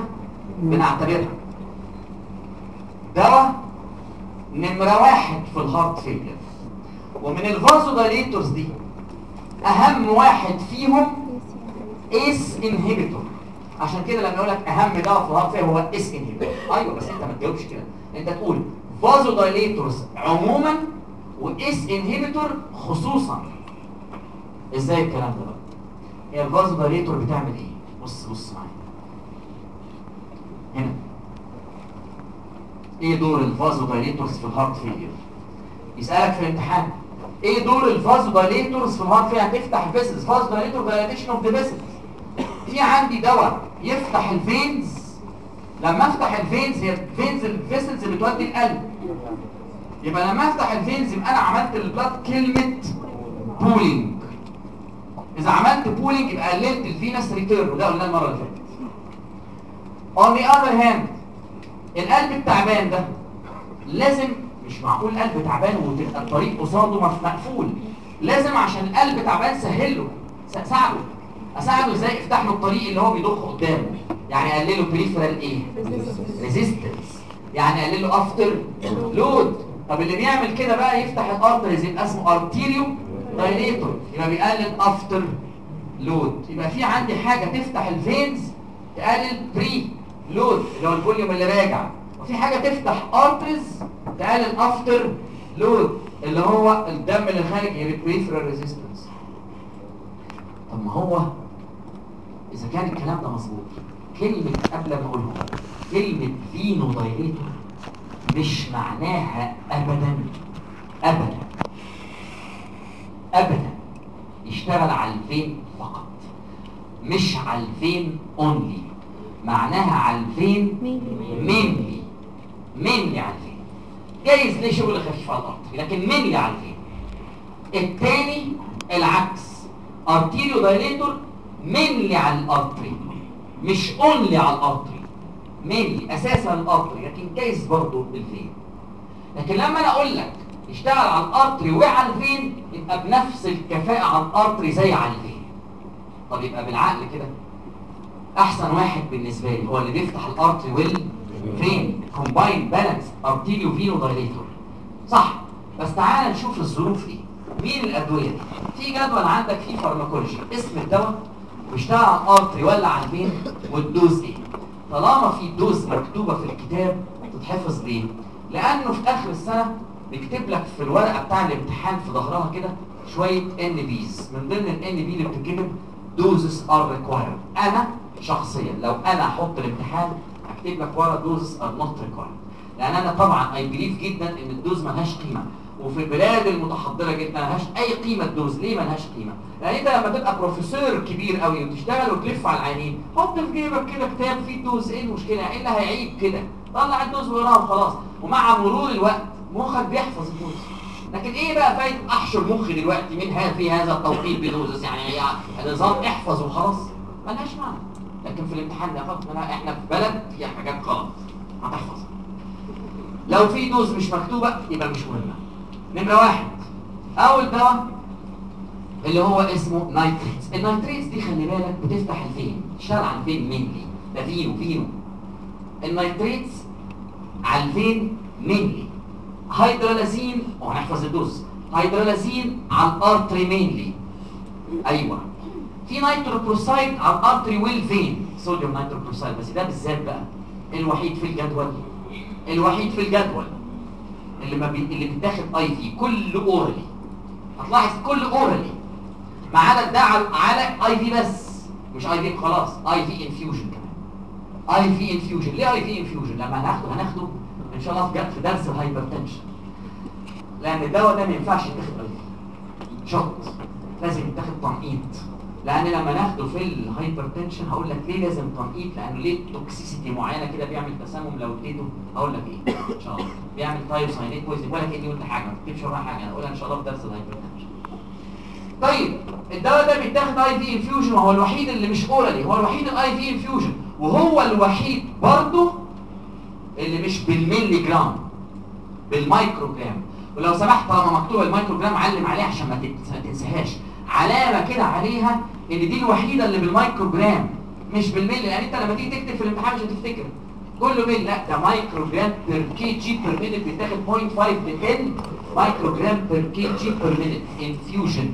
دواء نمره 1 في الهارت فيلير. ومن الفازو دايليتورز دي اهم واحد فيهم اس انهبيتور. عشان كده لما يقول لك اهم دواء في الهارت فيلير هو اس انهبيتور، ايوه بس انت ما تجاوبش كده، انت تقول فازو دايليتورز عموما واس انهبيتور خصوصا. ازاي الكلام ده بقى؟ هي الفازو دايليتور بتعمل ايه؟ بص معايا هنا. ايه دور الفازو دايليتورز في الهارت فيلير؟ يسالك في الامتحان ايه دور الفازو دايليتورز في الهارت فيلير؟ هتفتح الفيسلز، فازو دايليتور دايليشن اوف ذا فيسلز. في عندي دواء يفتح الفينز. لما افتح الفينز، هي الفيسلز بتودي القلب، يبقى لما افتح الفينز يبقى انا عملت البلاد كلمه بولينج. اذا عملت بولينج يبقى قللت الفينس ريتيرن، وده قلناه المره اللي فاتت. on the other hand القلب التعبان ده لازم، مش معقول قلب تعبان وتبقى الطريق قصاده مقفول، لازم عشان القلب تعبان سهله، اساعده ازاي؟ افتح له الطريق اللي هو بيضخ قدامه، يعني اقلله بريفرال ايه؟ ريزيستنس، يعني اقلله افتر لود. طب اللي بيعمل كده بقى يفتح الارتريز يبقى اسمه ارتيريو دايليتور، يبقى بيقلل افتر لود. يبقى في عندي حاجه تفتح الفينز تقلل بري لود اللي هو الفوليوم اللي راجع، وفي حاجه تفتح ارتريز تقلل افتر لود اللي هو الدم اللي خارج، يبقى بريفرال ريزيستنس. طب ما هو اذا كان الكلام ده مظبوط، كلمه قبل ما اقولها كلمه فينو دايليتور مش معناها ابدا يشتغل على الفين فقط، مش على الفين اونلي، معناها على الفين مينلي على الفين. جايز ليه شغل خفيف على الارض لكن مينلي على الفين. التاني العكس، ارتيريو دايليتور مينلي على الارتري مش اونلي على الارتري، مينلي اساسا الارتري لكن جايز برضه الفين. لكن لما انا اقول لك يشتغل على الارتري وعلى الفين يبقى بنفس الكفاءه على الارتري زي على الفين. طب يبقى بالعقل كده احسن واحد بالنسبه لي هو اللي بيفتح الارتري والفين، كومباين بالانس ارتيريو فينو دايليتور، صح؟ بس تعال نشوف الظروف ايه. مين الادويه دي؟ في جدول عندك فيه فارماكولوجي، اسم الدواء بيشتغل على الارتري ولا على الفين والدوز ايه. طالما في دوز مكتوبه في الكتاب تتحفظ ليه؟ لانه في اخر السنه بيكتب لك في الورقه بتاع الامتحان في ظهرها كده شويه ان بيز، من ضمن الان بي اللي بتتكتب دوزز ار ريكوايرد. انا شخصيا لو انا احط الامتحان هكتب لك ورا دوزز ار نوت ريكوايرد، لان انا طبعا اي بليف جدا ان الدوز ملهاش قيمه، وفي البلاد المتحضره جدا ملهاش اي قيمه الدوز. ليه ملهاش قيمه؟ لان انت لما تبقى بروفيسور كبير قوي وتشتغل وتلف على العينين، حط في جيبك كده كتاب فيه الدوز، ايه المشكله؟ ايه اللي هيعيب كده؟ طلع الدوز وراها وخلاص. ومع مرور الوقت مخك بيحفظ الدوز. لكن ايه بقى فايده احشر مخي دلوقتي من في هذا التوقيت بدوزس؟ يعني النظام احفظ وخلاص ملهاش معنى. لكن في الامتحان ده فقط احنا في بلد فيها حاجات غلط هتحفظ. لو في دوز مش مكتوبه يبقى مش مهمه. نمره واحد، اول دواء اللي هو اسمه نايتريتس. النايتريتس دي خلي بالك بتفتح الفين، تشتغل على الفين مينلي، ده فينو. النايتريتس على الفين مينلي. هيدرالازين، وهنحفظ الدوز، هيدرالازين على الارتري مينلي. ايوه. في نيتروكلوسايد على الارتري والفين، صوديوم نيتروكلوسايد، بس ده بالذات بقى الوحيد في الجدول اللي بيتاخد اي في كل اورالي. هتلاحظ كل اورالي ما عدا ده على اي في بس، مش اي في خلاص، اي في انفيوجن كمان. اي في انفيوجن، ليه اي في انفيوجن؟ لما هناخده ان شاء الله في درس الهايبرتنشن، لان الدواء ده ما ينفعش يتاخد اي في شط، لازم يتاخد تنقيط. لان لما ناخده في الهايبرتنشن هقول لك ليه لازم تنقيط، لانه ليه توكسيسيتي معينه كده، بيعمل تسمم لو اديته. هقول لك ايه ان شاء الله، بيعمل تايروساينيت بويزن، ولا كاني قلت حاجه، ما تكتبش وراها حاجه، انا هقولها ان شاء الله في درس الهايبرتنشن. طيب الدواء ده بيتاخد اي في انفيوجن، وهو الوحيد اللي مش اورالي، هو الوحيد الاي في انفيوجن، وهو الوحيد برضه اللي مش بالملي جرام، بالمايكرو جرام. ولو سمحت طالما مكتوب المايكرو جرام علم عليها عشان ما تنساهاش، علامه كده عليها ان دي الوحيده اللي بالمايكرو جرام مش بالملي، لان انت لما تيجي تكتب في الامتحان مش هتفتكر كله ملي، لا ده مايكرو جرام بير كي جي بير مينيت، بيتاخد 0.5 ل 10 مايكرو جرام بير كي جي بير مينيت انفيوجن.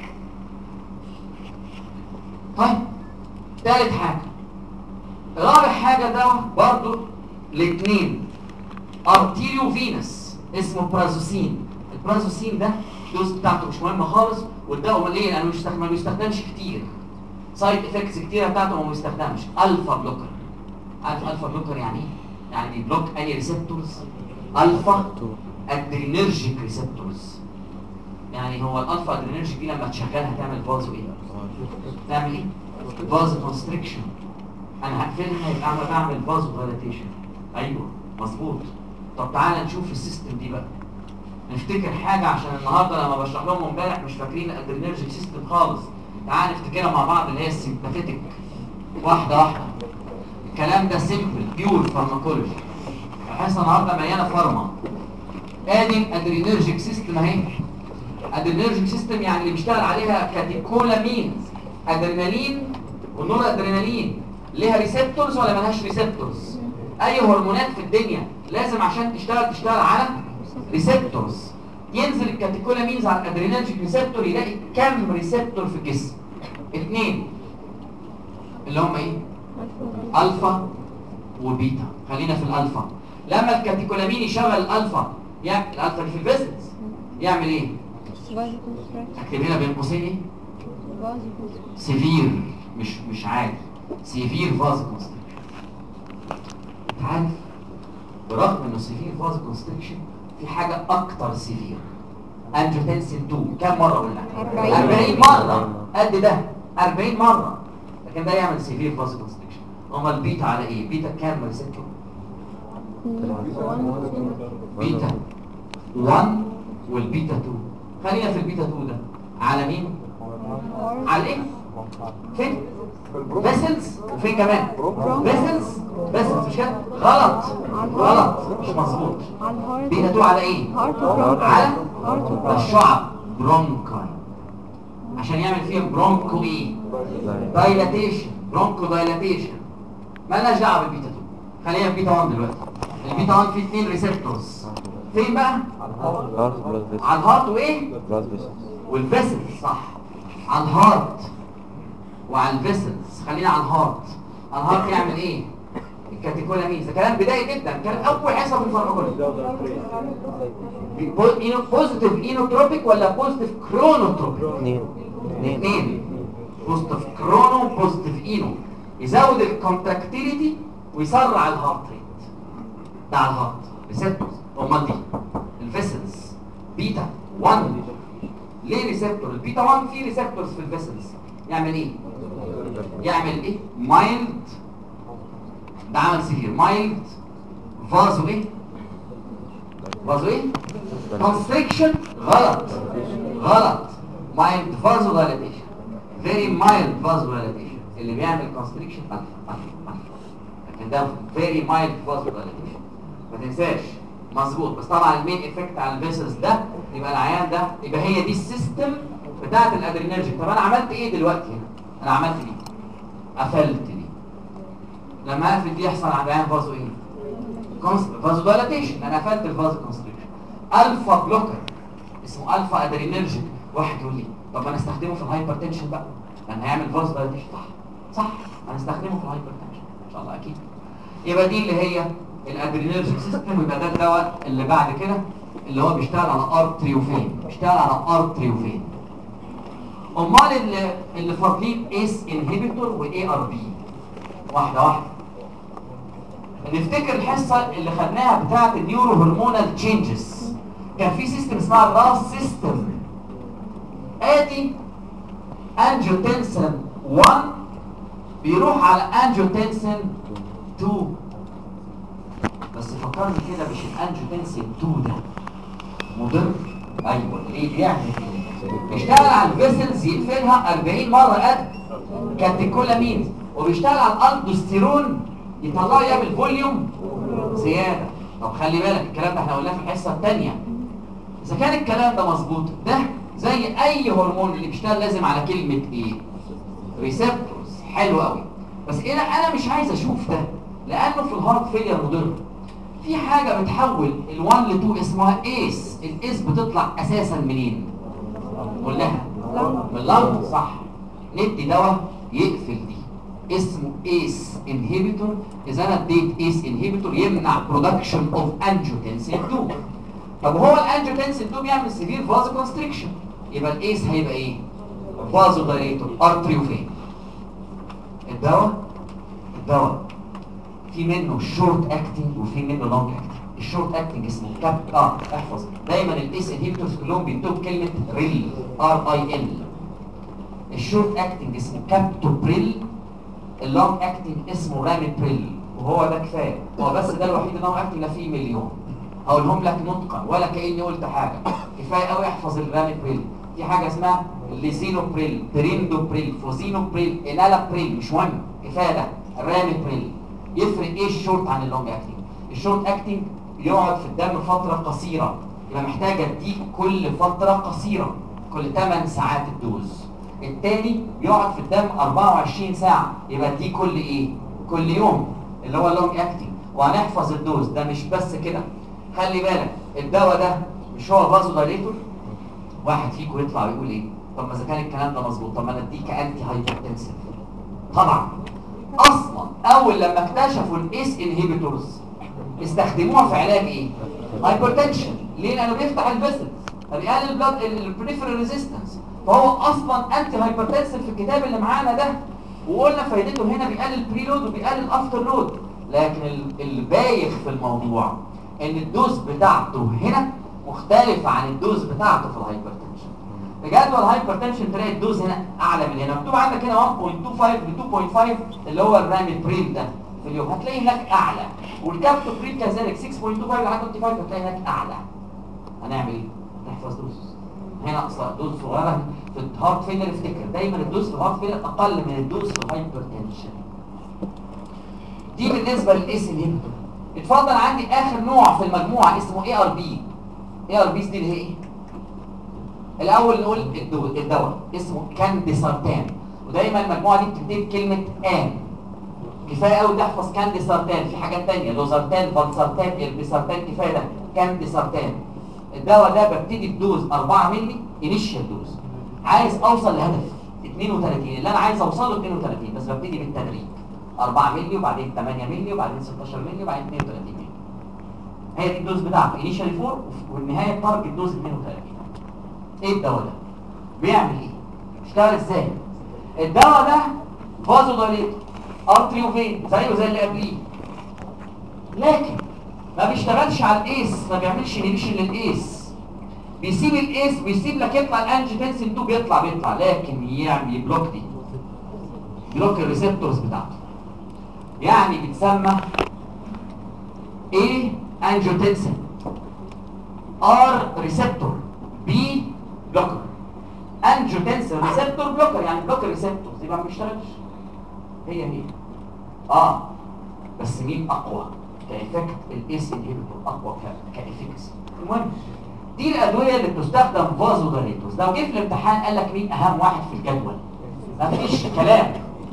طيب ثالث حاجه، رابع حاجه دواء برضو الاثنين ارتيريو فينس اسمه برازوسين. البرازوسين ده الدوز بتاعته مش مهمه خالص، والدواء ليه؟ لانه ما بيستخدمش كتير، سايد افكتس كتيره بتاعته ما بيستخدمش. الفا بلوكر. عارف الفا بلوكر يعني ايه؟ يعني بيبلوك اني ريسبتورز الفا ادرينرجيك ريسبتورز. يعني هو الالفا ادرينرجيك دي لما تشغلها تعمل فازو ايه؟ تعمل ايه؟ فازو كونستريكشن. انا هقفلها يبقى انا بعمل فازو دايلاتيشن. ايوه مظبوط. طب تعالى نشوف السيستم دي بقى، نفتكر حاجه عشان النهارده لما بشرح لهم امبارح مش فاكرين الادرينرجيك سيستم خالص. تعالى نفتكرها مع بعض، اللي هي السيمباثيتك، واحده واحده. الكلام ده سيمبل بيور فارماكولوجي، الحصه النهارده مليانه فارما. ادي الادرينرجيك سيستم اهي. ادرينرجيك سيستم يعني اللي بيشتغل عليها كاتيكولامينز، ادرينالين والنور ادرينالين. ليها ريسبتورز ولا ملهاش ريسبتورز؟ اي هرمونات في الدنيا لازم عشان تشتغل على ريسبتورز. ينزل الكاتيكولامينز على الادرينرجيك ريسبتور، يلاقي كم ريسبتور في الجسم؟ 2 اللي هم ايه؟ الفا وبيتا. خلينا في الالفا. لما الكاتيكولامين يشغل الالفا، يعني الالفا دي في الفيزلز، يعمل ايه؟ اكتب هنا بين قوسين ايه؟ سيفير، مش عادي، سيفير فاز كونستريكشن. عارف برغم انه سيفير فاز كونستريكشن في حاجه اكتر سيفير، انجيوتنسين 2. كم مره قلنا؟ 40 مره قد ده، 40 مره. لكن ده يعمل سيفير فاز كونستريكشن. امال البيتا على ايه؟ بيتا كام ريسبتور؟ بيتا 1 والبيتا 2. خلينا في البيتا 2 ده على مين؟ على ايه؟ فين؟ فيسلز. وفين كمان؟ فيسلز مش كده؟ غلط مش مظبوط. بيتا 2 على ايه؟ على الشعب برونكاي، عشان يعمل فيها برونكو ايه؟ دايلاتيشن، برونكو دايلاتيشن. مالناش دعوه بالبيتا 2، خلينا في بيتا 1 دلوقتي. البيتا 1 فيه 2 ريسبتورز. فين بقى؟ على الهارت وايه؟ والفيسلز. صح، على الهارت وعلى الفيسلز. خلينا على الهارت. الهارت يعمل ايه؟ الكاتيكولامينز. ده كلام بدائي جدا، كان اول حصه في الفارماكولوجي. بوزيتيف اينوتروبيك ولا بوزيتيف كرونوتروبيك؟ اثنين. بوزيتيف كرونو بوزيتيف اينو، يزود الكونتراكتيليتي ويسرع الهارت ريت. ده على الهارت ريسبتورز. امال دي الفيسلز بيتا 1 ليه ريسبتور؟ البيتا 1 فيه ريسبتورز في الفيسلز. يعمل ايه؟ مايلد، ده عمل سيفير. مايلد فازو ايه؟ فازو ايه؟ كونستريكشن غلط غلط. مايلد فازو دايليتيشن، فيري مايلد فازو دايليتيشن. اللي بيعمل كونستريكشن لكن ده فيري مايلد فازو دايليتيشن. ما تنساش مظبوط. بس طبعا المين افكت على الفيسلز ده يبقى العيان ده، يبقى هي دي السيستم بتاعت الادرينرجيك. طب انا عملت ايه دلوقتي هنا؟ انا عملت دي، قفلت دي. لما اقفل دي يحصل عند العيان فازو ايه؟ فازو دايليتيشن. انا قفلت الفازو كونستريكشن. الفا بلوكر اسمه الفا ادرينرجيك. واحد يقول لي طب انا استخدمه في الهايبرتنشن بقى لان هيعمل فازو دايليتيشن. صح هنستخدمه في الهايبرتنشن ان شاء الله اكيد. يبقى دي اللي هي الادرينرجيك سيستم. يبقى ده الدواء اللي بعد كده اللي هو بيشتغل على ارتريوفين. بيشتغل على ارتريوفين. امال اللي فاضلين ايس انهبيتور واي ار بي. واحده واحده نفتكر الحصه اللي خدناها بتاعه النيورو هرمونال تشينجز. كان في سيستم اسمها الراس سيستم. ادي انجيوتنسين 1 بيروح على انجيوتنسين 2. بس فكرني كده، مش الانجيوتنسين 2 ده مضر؟ ايوه. ليه بيعمل ايه؟ بيشتغل على الفيسلز يقفلها 40 مره قد كاتيكولامين، وبيشتغل على الالدوستيرون يطلعه يعمل فوليوم زياده. طب خلي بالك الكلام ده احنا قلناه في الحصه الثانيه. اذا كان الكلام ده مظبوط، ده زي اي هرمون اللي بيشتغل لازم على كلمه ايه؟ ريسبتورز. حلو قوي. بس انا مش عايز اشوف ده لانه في الهارت فيلير مضر. في حاجه بتحول ال1 ل2 اسمها ايس. الايس بتطلع اساسا منين؟ قلناها من اللنج. صح. ندي دواء يقفل دي اسمه ايس انهبيتور. اذا انا اديت ايس انهبيتور يمنع برودكشن اوف انجيوتنسين 2. طب هو الانجيوتنسين 2 بيعمل سيفير فازو كونستريكشن، يبقى الايس هيبقى ايه؟ فازو دايليتور ارتريوفين. الدواء في منه شورت اكتنج وفي منه لونج اكتنج. الشورت اكتنج اسمه كاب احفظ دايما الايس انهبيتورز كلهم بينتهوا بكلمه ريل ار اي ال. الشورت اكتنج اسمه كابتوبريل. اللونج اكتنج اسمه راميبريل. وهو ده كفايه. هو بس ده الوحيد اللونج اكتنج لا فيه مليون. هقولهم لك نطقا ولا كاني قلت حاجه. كفايه قوي احفظ الراميبريل. في حاجه اسمها ليزينوبريل، بريندوبريل، فوزينوبريل، انالابريل. مش مهم، كفايه ده الراميبريل. يفرق ايه الشورت عن اللونج اكتنج؟ الشورت اكتنج يقعد في الدم فتره قصيره، يبقى محتاج اديك كل فتره قصيره، كل 8 ساعات الدوز. التاني بيقعد في الدم 24 ساعه، يبقى اديك كل ايه؟ كل يوم، اللي هو اللونج اكتنج. وهنحفظ الدوز ده. مش بس كده، خلي بالك الدواء ده مش هو فازو دايليتور. واحد فيكم يطلع ويقول ايه؟ طب ما اذا كان الكلام ده مظبوط، طب ما انا اديك انتي هايبرتنسيف. طبعا اصلا اول لما اكتشفوا الايس انهبيتورز استخدموها في علاج ايه؟ هايبرتنشن. ليه؟ لانه بيفتح الفيسلز فبيقلل البلاد البريفرال ريزيستنس. فهو اصلا انتي هايبرتنسيف في الكتاب اللي معانا ده. وقلنا فايدته هنا بيقلل بريلود وبيقلل افتر لود. لكن اللي بايخ في الموضوع ان الدوز بتاعته هنا مختلفه عن الدوز بتاعته في الهايبرتنشن. بجدول الهايبرتنشن تلاقي الدوز هنا اعلى من هنا. مكتوب عندك هنا 1.25 ل 2.5 اللي هو الراميبريل ده في اليوم، هتلاقي هناك اعلى. والكابتوبريل كذلك 6.25 لحد 25 هتلاقي هناك اعلى. هنعمل ايه؟ نحفظ دوز. هنا اصلا دوز صغيره في الهارت فيلر. افتكر دايما الدوز في الهارت فيلر اقل من الدوز في الهايبرتنشن. دي بالنسبه للايس انهبيتور. اتفضل عندي اخر نوع في المجموعه اسمه اي ار بي. اي ار بي دي اللي هي ايه؟ الاول نقول الدواء اسمه كانديسارتان. ودايما المجموعه دي بتبتدي بكلمه ان. كفايه قوي تحفظ كانديسارتان. في حاجات ثانيه لوزارتان، فالسارتان، البيسارتان. كفايه ده كانديسارتان. الدواء ده ببتدي بدوز 4 مللي انيشال دوز. عايز اوصل لهدف 32 اللي انا عايز اوصل له 32 بس ببتدي بالتدريج. 4 مللي وبعدين 8 مللي وبعدين 16 مللي وبعدين 32 مللي. هي دي الدوز بتاعته انيشال 4 والنهايه تارجت دوز 32. ايه الدواء ده؟ بيعمل ايه؟ بيشتغل ازاي؟ الدواء ده فازو دايليتور ارتريوفين زيه زي اللي قبليه. لكن ما بيشتغلش على الايس، ما بيعملش انيبيشن للايس. بيسيب الايس ويسيب لك يطلع الانجيوتنسين 2 بيطلع لكن يعمل يبلوك دي. بلوك الريسبتورز بتاعته. يعني بتسمى ايه؟ انجيوتنسين. ار ريسبتور، بي بلوكر. انجيوتنسين ريسبتور بلوكر، يعني بلوكر ريسبتور يبقى ما بيشتغلش. هي بس مين اقوى كافكت؟ الاس انهبيتور اقوى كافكسي. المهم دي الادويه اللي بتستخدم فازو دايليتورز. لو جه في الامتحان قال لك مين اهم واحد في الجدول، مفيش كلام.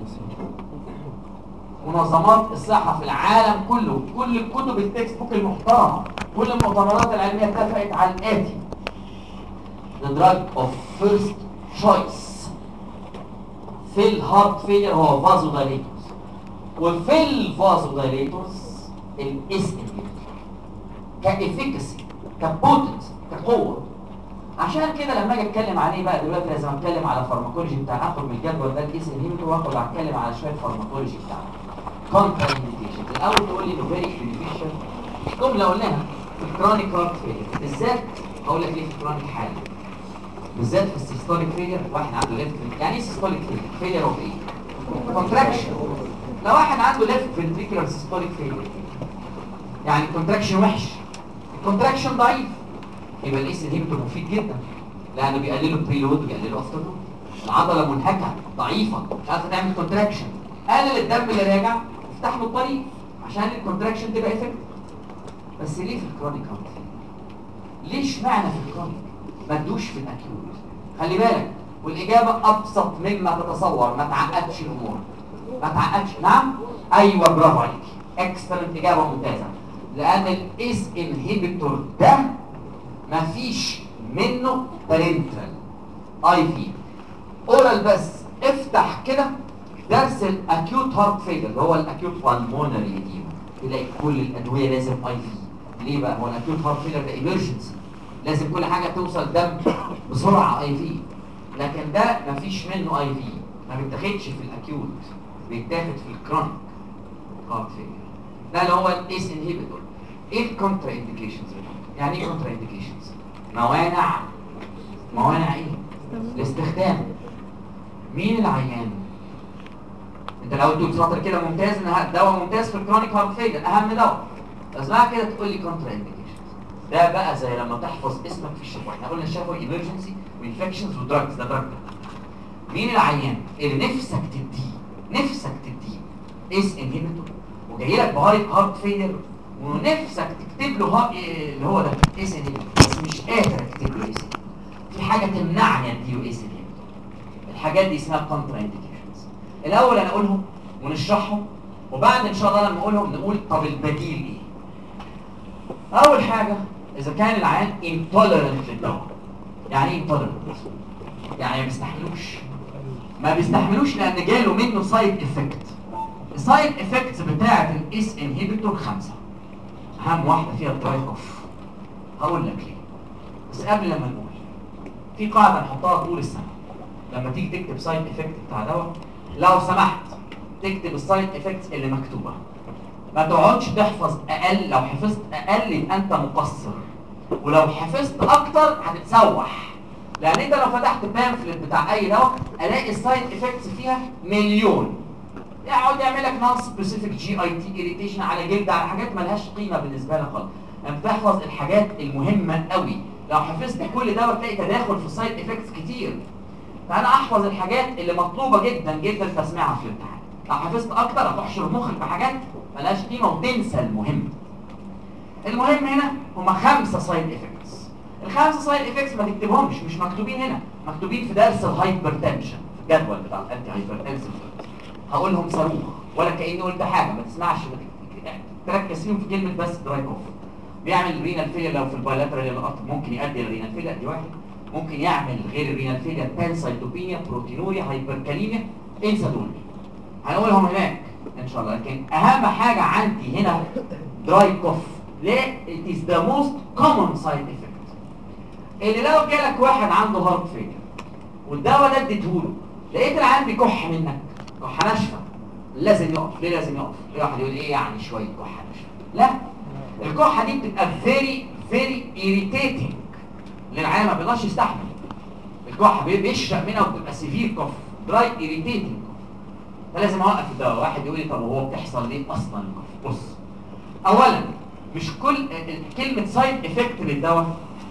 منظمات الصحه في العالم كله، كل الكتب التكست بوك المحترمه، كل المؤتمرات العلميه اتفقت على الاتي: the drug of first choice في الهارت فيلير هو فازو دايليتورز، وفي الفازو دايليتورز الاس انهبيتور كافيكسي كبوتنس كقوه. عشان كده لما اجي اتكلم عليه بقى دلوقتي لازم اتكلم على فارماكولوجي بتاع، اخد من الجدول ده الاس انهبيتور واخد اتكلم على شويه فارماكولوجي بتاعه. كونترا انديكيشنز الاول تقول لي انه فيري بينيفيشال، جمله قلناها في الكرونيك هارت فيلير بالذات. هقول لك ليه في الكرونيك حاله بالذات في السيستوليك فيلير. واحد عنده ليفت، يعني ايه سيستوليك فيلير؟ فيلير اوف ايه؟ كونتراكشن. لو واحد عنده ليفت فنتريكولار سيستوليك فيلير يعني الكونتراكشن وحش، الكونتراكشن ضعيف، يبقى الاس انهبيتور مفيد جدا لانه بيقللوا البري لود وبيقللوا افتر لود. العضله منهكه ضعيفه مش عارفه تعمل كونتراكشن، قلل الدم اللي راجع، افتح له الطريق عشان الكونتراكشن تبقى افكت. بس ليه في الكرونيك هارت؟ ليش معنى في الكرونيك ما تدوش في الاكيوت؟ خلي بالك، والاجابه ابسط مما تتصور، ما تعقدش الامور، ما تعقدش. نعم ايوه برافو عليك، اكسلنت، اجابه ممتازه. لان الاس انهبيتور ده مفيش منه بارنترال اي في اورال بس. افتح كده درس الاكيوت هارت فيلر اللي هو الاكيوت بالمونري ايديما، تلاقي كل الادويه لازم اي في. ليه بقى؟ هو الاكيوت هارت فيلر ده ايمرجنسي، لازم كل حاجه توصل دم بسرعه اي في. لكن ده مفيش منه اي في، ما بيتاخدش في الاكيوت، بيتاخد في الكرونيك هارت فيلر. ده اللي هو الاس انهبيتور. ايه الكونترا انديكيشنز؟ يعني ايه كونترا انديكيشنز؟ موانع ايه؟ الاستخدام. مين العيان؟ انت لو قلت سطر كده ممتاز ان دواء ممتاز في الكرونيك هارت فيلر، اهم دواء، بس بعد كده تقول لي كونترا انديكيشنز. ده بقى زي لما تحفظ اسمك في الشفوي. احنا قلنا الشفوي ايمرجنسي وانفكشنز ودراجز، ده دراج. مين العيان اللي نفسك تديه اس انهبيتور وجاي لك بهاي هارت فيلر ونفسك تكتب له اللي هو ده اس انهبيتور، بس مش قادر اكتب له اس انهبيتور، في حاجه تمنعني اديله اس انهبيتور. الحاجات دي اسمها كونترا انديكيشنز. الاول انا اقولهم ونشرحهم، وبعد ان شاء الله لما اقولهم نقول طب البديل ايه. اول حاجه اذا كان العيان intolerant للدواء. يعني ايه intolerant؟ يعني ما بيستحملوش لان جاله منه سايد افكت. السايد افكتس بتاعه الاس انهبيتور 5، اهم واحده فيها الدراي اوف. هقول لك ليه، بس قبل لما نقول في قاعده نحطها طول السنه لما تيجي تكتب سايد افكت بتاع دواء، لو سمحت تكتب السايد افكتس اللي مكتوبه، ما تقعدش تحفظ اقل. لو حفظت اقل يبقى انت مقصر، ولو حفظت اكتر هتتسوح. لان انت لو فتحت بامفلت بتاع اي دواء الاقي السايد افكتس فيها مليون، يقعد يعمل لك نون سبيسيفيك جي اي تي اريتيشن على جلد، على حاجات مالهاش قيمه بالنسبه لك خالص. انت بتحفظ الحاجات المهمه قوي. لو حفظت كل دواء تلاقي تداخل في السايد افكتس كتير. فانا احفظ الحاجات اللي مطلوبه جدا جدا تسميعها في الامتحان. لو حفظت اكتر هتحشر مخك بحاجات مالهاش قيمه وتنسى المهم. المهم هنا هما 5 سايد افكتس. ال5 سايد افكتس ما تكتبهمش، مش مكتوبين هنا، مكتوبين في درس الهايبرتنشن في الجدول بتاع الانتي هايبرتنسيف. هقولهم صاروخ ولا كاني قلت حاجه، ما تسمعش، تركز فيهم في كلمه بس دراي اوف. بيعمل رينال فيلير لو في البايلاترال الارت، ممكن يؤدي للرينال فيلير، دي واحد. ممكن يعمل غير الرينال فيلير بانسايتوبينيا، بروتينوريا، هايبركاليميا، انسى دول هنقولهم هناك ان شاء الله. لكن اهم حاجه عندي هنا دراي كوف. ليه؟ it is the most common side effect. اللي لو جالك واحد عنده هارت فيلير والدواء ده اديتهوله، لقيت العيان بيكح منك كحه ناشفه، لازم يقف. ليه لازم يقف؟ ليه واحد يقول ايه يعني شويه كحه ناشفه؟ لا، الكحه دي بتبقى very irritating للعيان، ما بيقدرش يستحمل الكحه، بيشرق منها وبتبقى سيفير كف، دراي irritating. فلازم اوقف الدواء. واحد يقول لي طب هو بتحصل ليه اصلا الكف؟ بص، اولا مش كل كلمه سايد افكت للدواء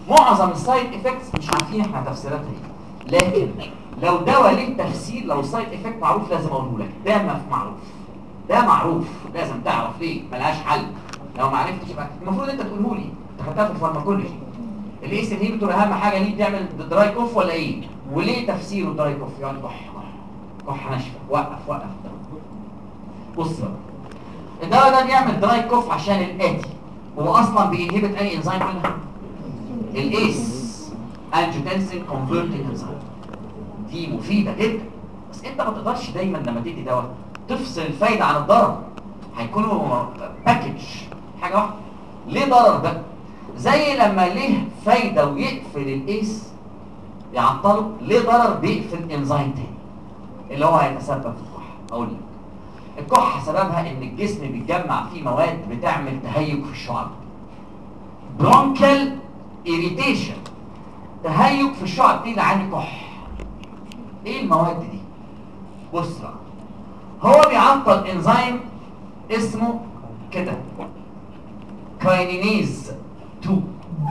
معظم السايد افكتس مش عارفين احنا تفسيراتها ايه، لكن لو دواء ليه تفسير، لو السايد افكت معروف لازم اقوله لك، ده معروف، ده معروف لازم تعرف ليه، ملهاش حل. لو ما عرفتش بقى المفروض انت تقوله لي، انت خدتها في الفارماكولوجي. الايس انهيبيتور اهم حاجه ليه بيعمل دراي كوف ولا ايه؟ وليه تفسيره دراي كوف؟ يعني كح ناشفه، وقف. بص بقى، الدواء ده بيعمل دراي كوف عشان الاتي، هو اصلا بينهبت اي انزيم منها؟ الايس انجيوتنسين كونفرتنج انزيم، دي مفيده جدا. بس انت ما تقدرش دايما لما تدي دواء تفصل الفايده عن الضرر، هيكونوا باكج حاجه واحده. ليه ضرر ده؟ زي لما ليه فايده ويقفل الايس يعطله، ليه ضرر بيقفل انزيم تاني اللي هو هيتسبب في الكحه. اقول لك، الكحه سببها ان الجسم بيتجمع فيه مواد بتعمل تهيج في الشعب، برونكال اريتيشن، تهيج في الشعب دي لعاني كح. ايه المواد دي؟ بص بقى، هو بيعطل انزيم اسمه كده كاينينيز 2.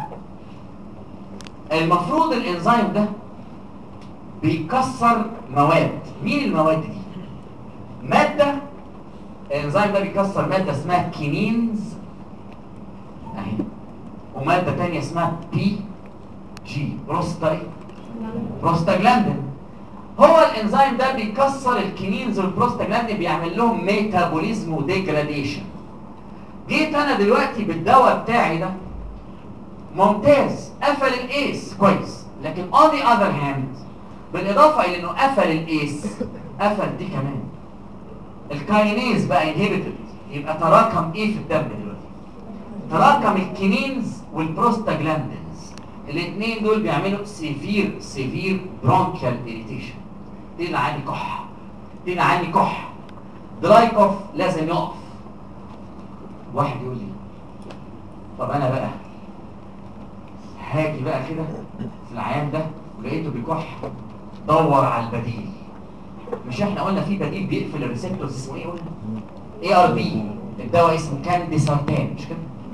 المفروض الانزيم ده بيكسر مواد. مين المواد دي؟ ماده، الانزيم ده بيكسر ماده اسمها كينينز اهي، وماده ثانيه اسمها بي جي بروستاجلاندين. هو الانزيم ده بيكسر الكينينز والبروستاجلاندين، بيعمل لهم ميتابوليزم وديجراديشن. جيت انا دلوقتي بالدواء بتاعي ده ممتاز، قفل الايس كويس، لكن on the other hand بالاضافه الى انه قفل الايس قفل دي كمان، الكاينيز بقى انهبيتد، يبقى تراكم ايه في الدم دلوقتي؟ تراكم الكينينز والبروستاجلاندينز، الاثنين دول بيعملوا سيفير برونكيال اريتيشن. دي اللي عندي كح، دي اللي عندي كح، دراي كوف لازم يقف. واحد يقول لي طب انا بقى هاجي بقى كده في العيان ده ولقيته بيكح، دور على البديل. مش احنا قلنا في بديل بيقفل الريسبتورز اسمه ايه؟ قلنا اي ار بي، الدواء اسمه كانديسارتان، مش كده؟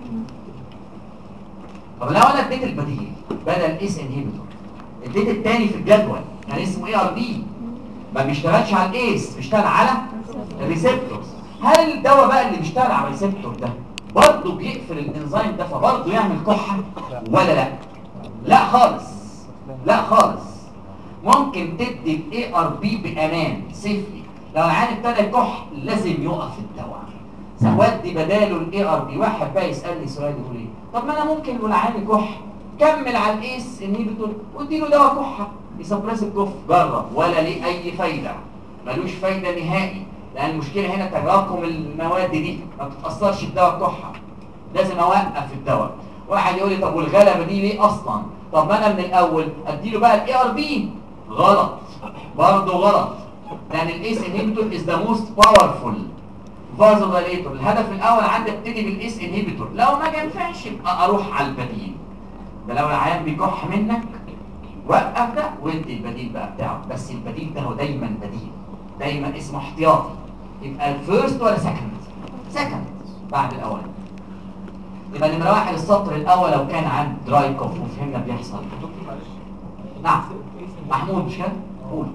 طب لو انا اديت البديل بدل اس انهيبيتور، اديت الثاني في الجدول كان اسمه اي ار بي، ما بيشتغلش على الايس، بيشتغل على الريسبتورز. هل الدواء بقى اللي بيشتغل على الريسبتور ده برضه بيقفل الانزيم ده فبرضه يعمل كحه ولا لا؟ لا خالص، لا خالص. ممكن تدي الاي ار بي بامان سيفلي، لو العيان ابتدى يكح لازم يقف الدواء، سودي بداله الاي ار بي. واحد بقى يسالني سؤال يقول ايه؟ طب ما انا ممكن والعيان يكح كمل على الايس انهيبيتور وادي له دواء كحه يسبرس الكف. جرب ولا ليه اي فايده، ملوش فايده نهائي، لان المشكله هنا تراكم المواد دي ما بتتاثرش بدواء الكحه، لازم اوقف الدواء. واحد يقول لي طب والغلبه دي ليه اصلا؟ طب ما انا من الاول اديله بقى الاي ار بي. غلط، برضه غلط، لان الايس انهيبيتور از ذا موست باورفول فازوديليتور. الهدف الاول عندي ابتدي بالايس انهيبيتور، لو ما ينفعش يبقى اروح على البديل. ده لو العيان بيكح منك وقف ده وادي البديل بقى بتاعه، بس البديل ده هو دايما بديل، دايما اسمه احتياطي، يبقى الفيرست ولا سكند بعد الاول. يبقى نمره واحد السطر الاول لو كان عند دراي كوف وفهمنا بيحصل. نعم محمود مش كده؟ قول.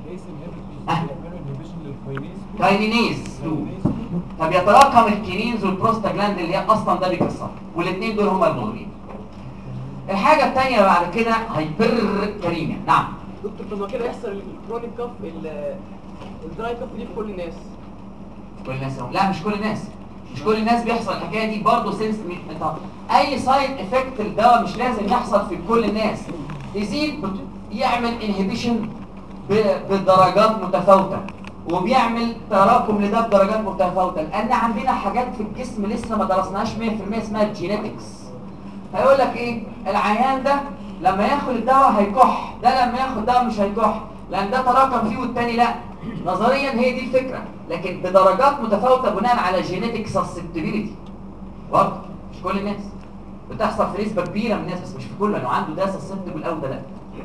كاينينيز 2. طب يتراكم الكينينز والبروستاجلاند اللي هي اصلا ده بيكسر، والاثنين دول هم المضرين. الحاجه الثانيه بعد كده هايبر كاريميا. نعم دكتور، طب ما كده يحصل الكرونيك كاف الدراي كاف دي في كل الناس؟ كل الناس؟ لا مش كل الناس، مش كل الناس بيحصل الحكايه دي برضه سنس. اي سايد افكت الدواء مش لازم يحصل في كل الناس، يزيد يعمل انهبيشن بدرجات متفاوته، وبيعمل تراكم لده بدرجات متفاوته، لان عندنا حاجات في الجسم لسه ما درسناهاش 100% اسمها الجينيتكس. هيقول لك ايه؟ العيان ده لما ياخد الدواء هيكح، ده لما ياخد دواء مش هيكح، لان ده تراكم فيه والتاني لا. نظريا هي دي الفكره، لكن بدرجات متفاوته بناء على جينيتك سسبتبيليتي. برضه مش كل الناس، بتحصل في نسبه كبيره من الناس بس مش في كله، انه عنده ده سسبتبل او ده لا.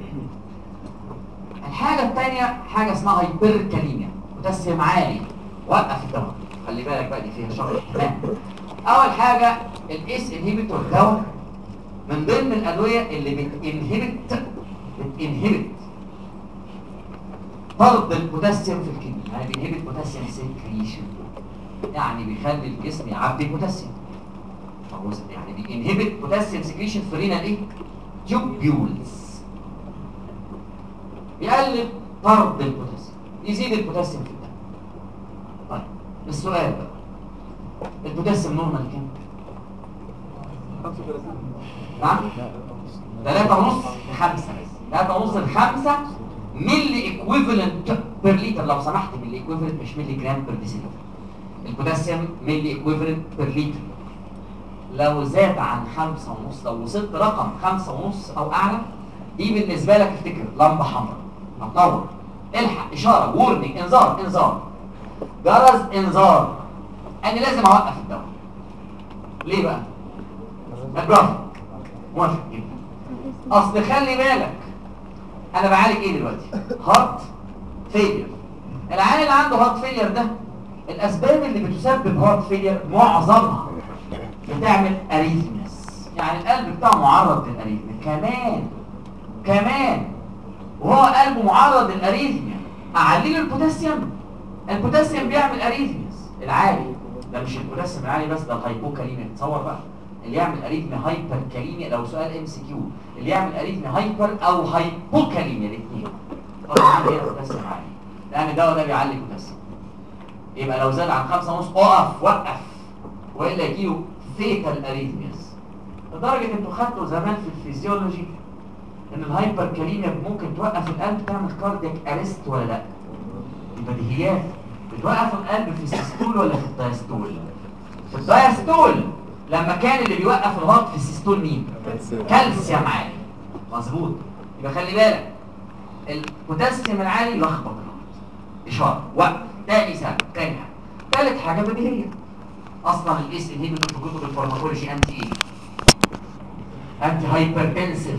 الحاجه الثانيه حاجه اسمها هايبركاليميا، بوتاسيوم عالي، وقف الدواء. خلي بالك بقى دي فيها شرح تمام. اول حاجه الاس انهيبيتور دواء من ضمن الادويه اللي بتنهبت طرد البوتاسيوم في الكدني، يعني بينهبت بوتاسيوم سكريشن، يعني بيخلي الجسم يعبي بوتاسيوم، يعني بينهبت بوتاسيوم سكريشن في رينال ايه؟ تيوبيولز، بيقلل طرد البوتاسيوم، يزيد البوتاسيوم في الدم. طيب السؤال بقى، البوتاسيوم نورمال كام؟ 35. نعم؟ 3.5 ل5 بس، 3.5 ل5 ملي ايكويفالنت بير لتر، لو سمحت ملي ايكويفالنت مش ملي جرام بير ديسيلتر. البوتاسيوم ملي ايكويفالنت بير لتر. لو زاد عن 5.5، لو وصلت رقم 5.5 او اعلى، دي بالنسبه لك افتكر لمبه حمراء هتنور، الحق، اشاره، وورنينج، انذار، جرس انذار، انا لازم اوقف الدواء. ليه بقى؟ برافو، موافق جدا. اصل خلي بالك، انا بعالج ايه دلوقتي؟ هارت فيلير. العيان اللي عنده هارت فيلير ده، الاسباب اللي بتسبب هارت فيلير معظمها بتعمل اريثمياس، يعني القلب بتاعه معرض للاريثميا. كمان وهو قلبه معرض للاريثميا، اعلي له البوتاسيوم بيعمل اريثمياس. العالي ده مش البوتاسيوم العالي بس، ده الهايبوكاليميا. تصور بقى اللي يعمل اريثميا هايبر كاليميا، لو سؤال MCQ، اللي يعمل اريثميا هايبر او هايبوكاليميا الاثنين، طبعا هي البوتاسيوم عالي، لان الدواء ده بيعلي البوتاسيوم. يبقى لو زاد عن 5.5 وقف، والا يجيله فيتال اريثمياس. لدرجه انتوا خدتوا زمان في الفيزيولوجي ان الهايبر كاليميا ممكن توقف القلب، تعمل كاردياك اريست ولا لا؟ البديهيات، بتوقف القلب في السيستول ولا في الدايستول؟ في الدايستول. لما كان اللي بيوقف الهارت في السيستول مين؟ كالسيوم عالي. مظبوط. يبقى خلي بالك، البوتاسيوم العالي يلخبط الهارت، اشاره وقف. تاني سبب، تاني حاجه. تالت حاجه بديهيه، اصلا الاس انهبيتور في كتب الفارماكولوجي انتي ايه؟ انتي هايبرتنسيف.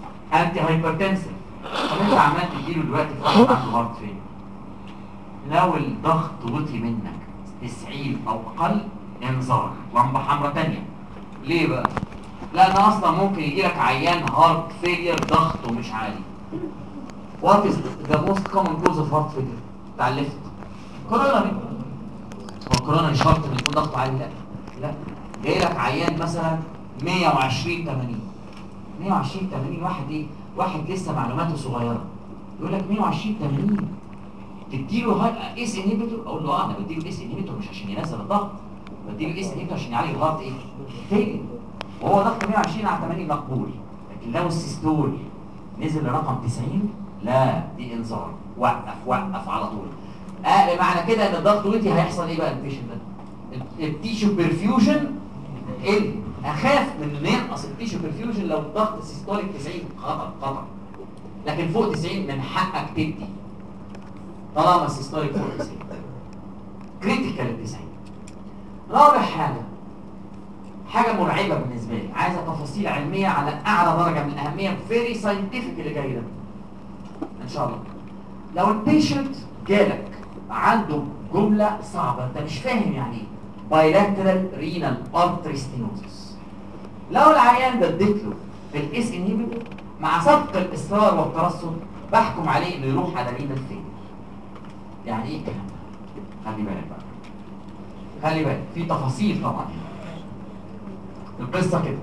طب انت عمال تديله دلوقتي في واحد عنده هارت فين؟ لو الضغط وطي منك 90 او اقل، انذار، لمبه حمراء تانية. ليه بقى؟ لان اصلا ممكن يجيلك عيان هارت فيلير ضغطه مش عالي. What is the most common cause of heart failure؟ بتاع الليفت. كورونا. هو كورونا مش شرط ان يكون ضغطه عالي، لا. جايلك عيان مثلا 120/80. 120/80 واحد ايه؟ واحد لسه معلوماته صغيره. يقول لك 120/80 تديله هاي اس انهبيتور. اقول له انا بديله اس انهبيتور مش عشان ينزل الضغط، بديله اس انهبيتور عشان يعالج الهارت ايه؟ فيلير. وهو ضغط 120/80 مقبول. لكن لو السيستول نزل لرقم 90، لا، دي انذار، وقف على طول. معنى كده ان الضغط وطي، هيحصل ايه بقى البيشنت ده؟ التيشو برفيوجن ال اخاف من ان ينقص التيشو برفيوجن لو الضغط السيستوليك 90. خطر. لكن فوق 90 من حقك تدي، طالما السيستوليك فوق 90. كريتيكال 90. رابع حاجه مرعبه بالنسبه لي، عايزه تفاصيل علميه على اعلى درجه من الاهميه، فيري ساينتفك اللي جاي ده ان شاء الله. لو البيشنت جالك عنده جمله صعبه انت مش فاهم يعني ايه bilateral renal artery stenosis، لو العيان ده اديت له الاس انهبيتور مع سبق الاصرار والترصد، بحكم عليه انه يروح على رينال فيلير. يعني ايه الكلام ده؟ خلي بالك بقى، خلي بالك في تفاصيل طبعا. القصه كده،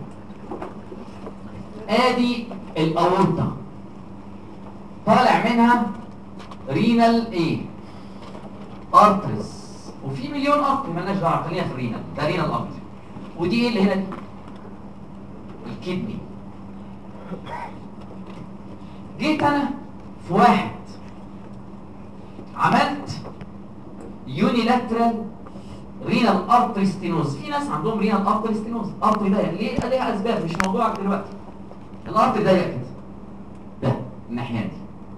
ادي الاورطه طالع منها رينال ايه؟ ارتريز، وفي مليون ارتري مالناش دعوه، خلينا في الرينال، ده رينال ارتري. ودي ايه اللي هنا دي؟ الكدني. جيت انا في واحد عملت يونيلاترال رينال ارتري ستينوز. في ناس عندهم رينال ارتري ستينوز، ارتري ضيق. ليه؟ ليها اسباب مش موضوعك دلوقتي. الارتري ضيق كده، ده الناحيه دي.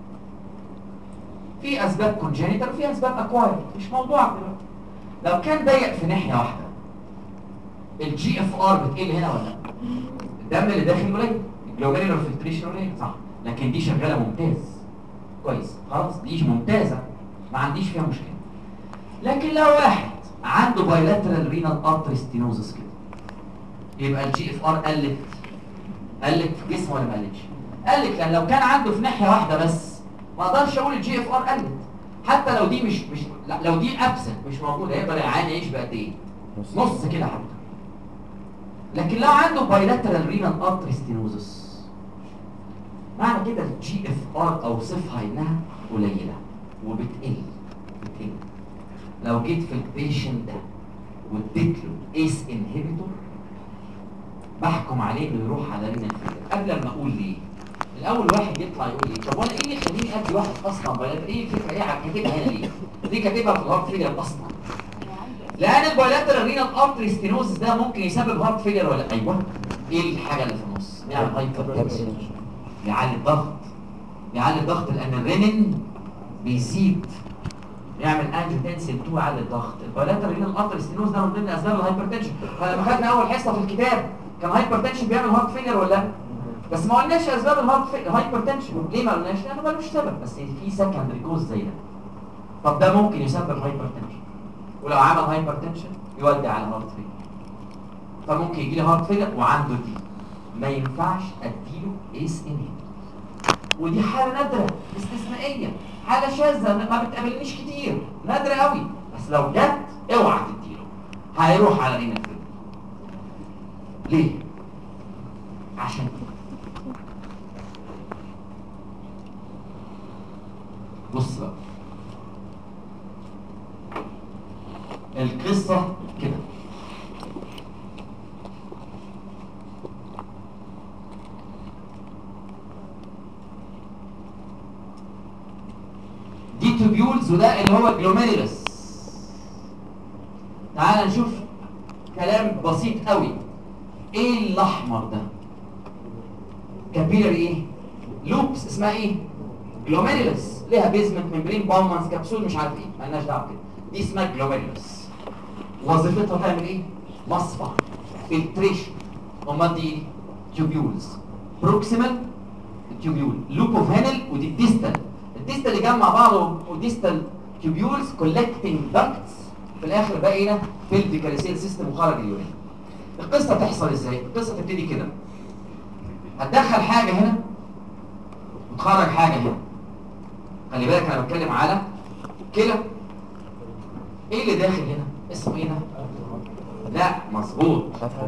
في اسباب كونجينيتال وفي اسباب اكوايرد، مش موضوعك دلوقتي. لو كان ضيق في ناحيه واحده، الجي اف ار بتقل هنا ولا لا؟ الدم اللي داخل قليل، الجلوميرولار فلتريشن قليل، صح؟ لكن دي شغاله ممتاز، كويس، خلاص دي ممتازه، ما عنديش فيها مشكله. لكن لو واحد عنده بايلاترال رينال ارتري ستينوزس كده، يبقى الجي اف ار قلت قال لك في جسمه ولا ما قالتش؟ قال لك لان لو كان عنده في ناحيه واحده بس ما اقدرش اقول الجي اف ار قلت، حتى لو دي مش لا لو دي ابسنت مش موجوده هيقدر العيان يعيش بقد ايه؟ نص كده حتى. لكن لو عنده بايلاترال رينال ارتري ستينوزس معنى كده الجي اف ار اوصفها انها قليله وبتقل. لو جيت في البيشنت ده واديت له ايس انهبيتور بحكم عليه انه يروح على رينال فيلر. قبل ما اقول ليه، الاول واحد يطلع يقول لي طب وانا ايه اللي يخليني ادي واحد اصلا بايلاترال؟ ايه الفكره؟ ايه كاتبها هنا ليه؟ ليه كاتبها في الهارت فيلر اصلا؟ لان البايلاترال رينال ارتري ستينوزس ده ممكن يسبب هارت فيلر ولا ايوه؟ ايه الحاجه اللي في النص؟ يعمل هايبرتنشن، يعلي الضغط لان الرينين بيزيد، يعمل انجيوتنسين 2 يعلي الضغط. البايلاترال رينال ارتري ستينوز ده من ضمن اسباب الهايبرتنشن. فلما خدنا اول حصه في الكتاب كان هايبرتنشن بيعمل هارت فيلر ولا لا؟ بس ما قلناش اسباب الهايبرتنشن. ليه ما قلناش؟ لانه ملوش سبب، بس في سكندري كوز زي ده. طب ده ممكن يسبب هايبرتنشن، ولو عمل هايبرتنشن يودي على هارت فيلر. فممكن يجي لي هارت فيلر وعنده دي، ما ينفعش اديله ايس انهبيتور. ودي حاله نادره استثنائيه، حاله شاذه ما بتقابلنيش كتير، نادره قوي، بس لو جت اوعى تديله، هيروح على رينال فيلر. ليه؟ عشان بص بقى القصه كده. دي توبيولز وده اللي هو جلوميرولس. تعال نشوف كلام بسيط قوي. ايه الاحمر ده؟ كابيلاري ايه؟ لوبس اسمها ايه؟ جلوميرولس، ليها بيزمنت ممبرين باومانز كبسول مش عارف ايه، مالناش دعوه كده. دي اسمها جلوميرولس. وظيفتها تعمل ايه؟ مصفى فلتريشن. امال دي تيوبيولز بروكسيمال تيوبيول، لوب اوف هانل، ودي الديستال. الديستال اللي جمع بعضه وديستال تيوبيولز كولكتنج داكتس. في الاخر بقى هنا بيلفيكال سيل سيستم وخرج اليورين. القصه تحصل ازاي؟ القصه تبتدي كده، هتدخل حاجه هنا وتخرج حاجه هنا. خلي بالك انا بتكلم على كلى. ايه اللي داخل هنا؟ اسمه ايه ده؟ لا مظبوط،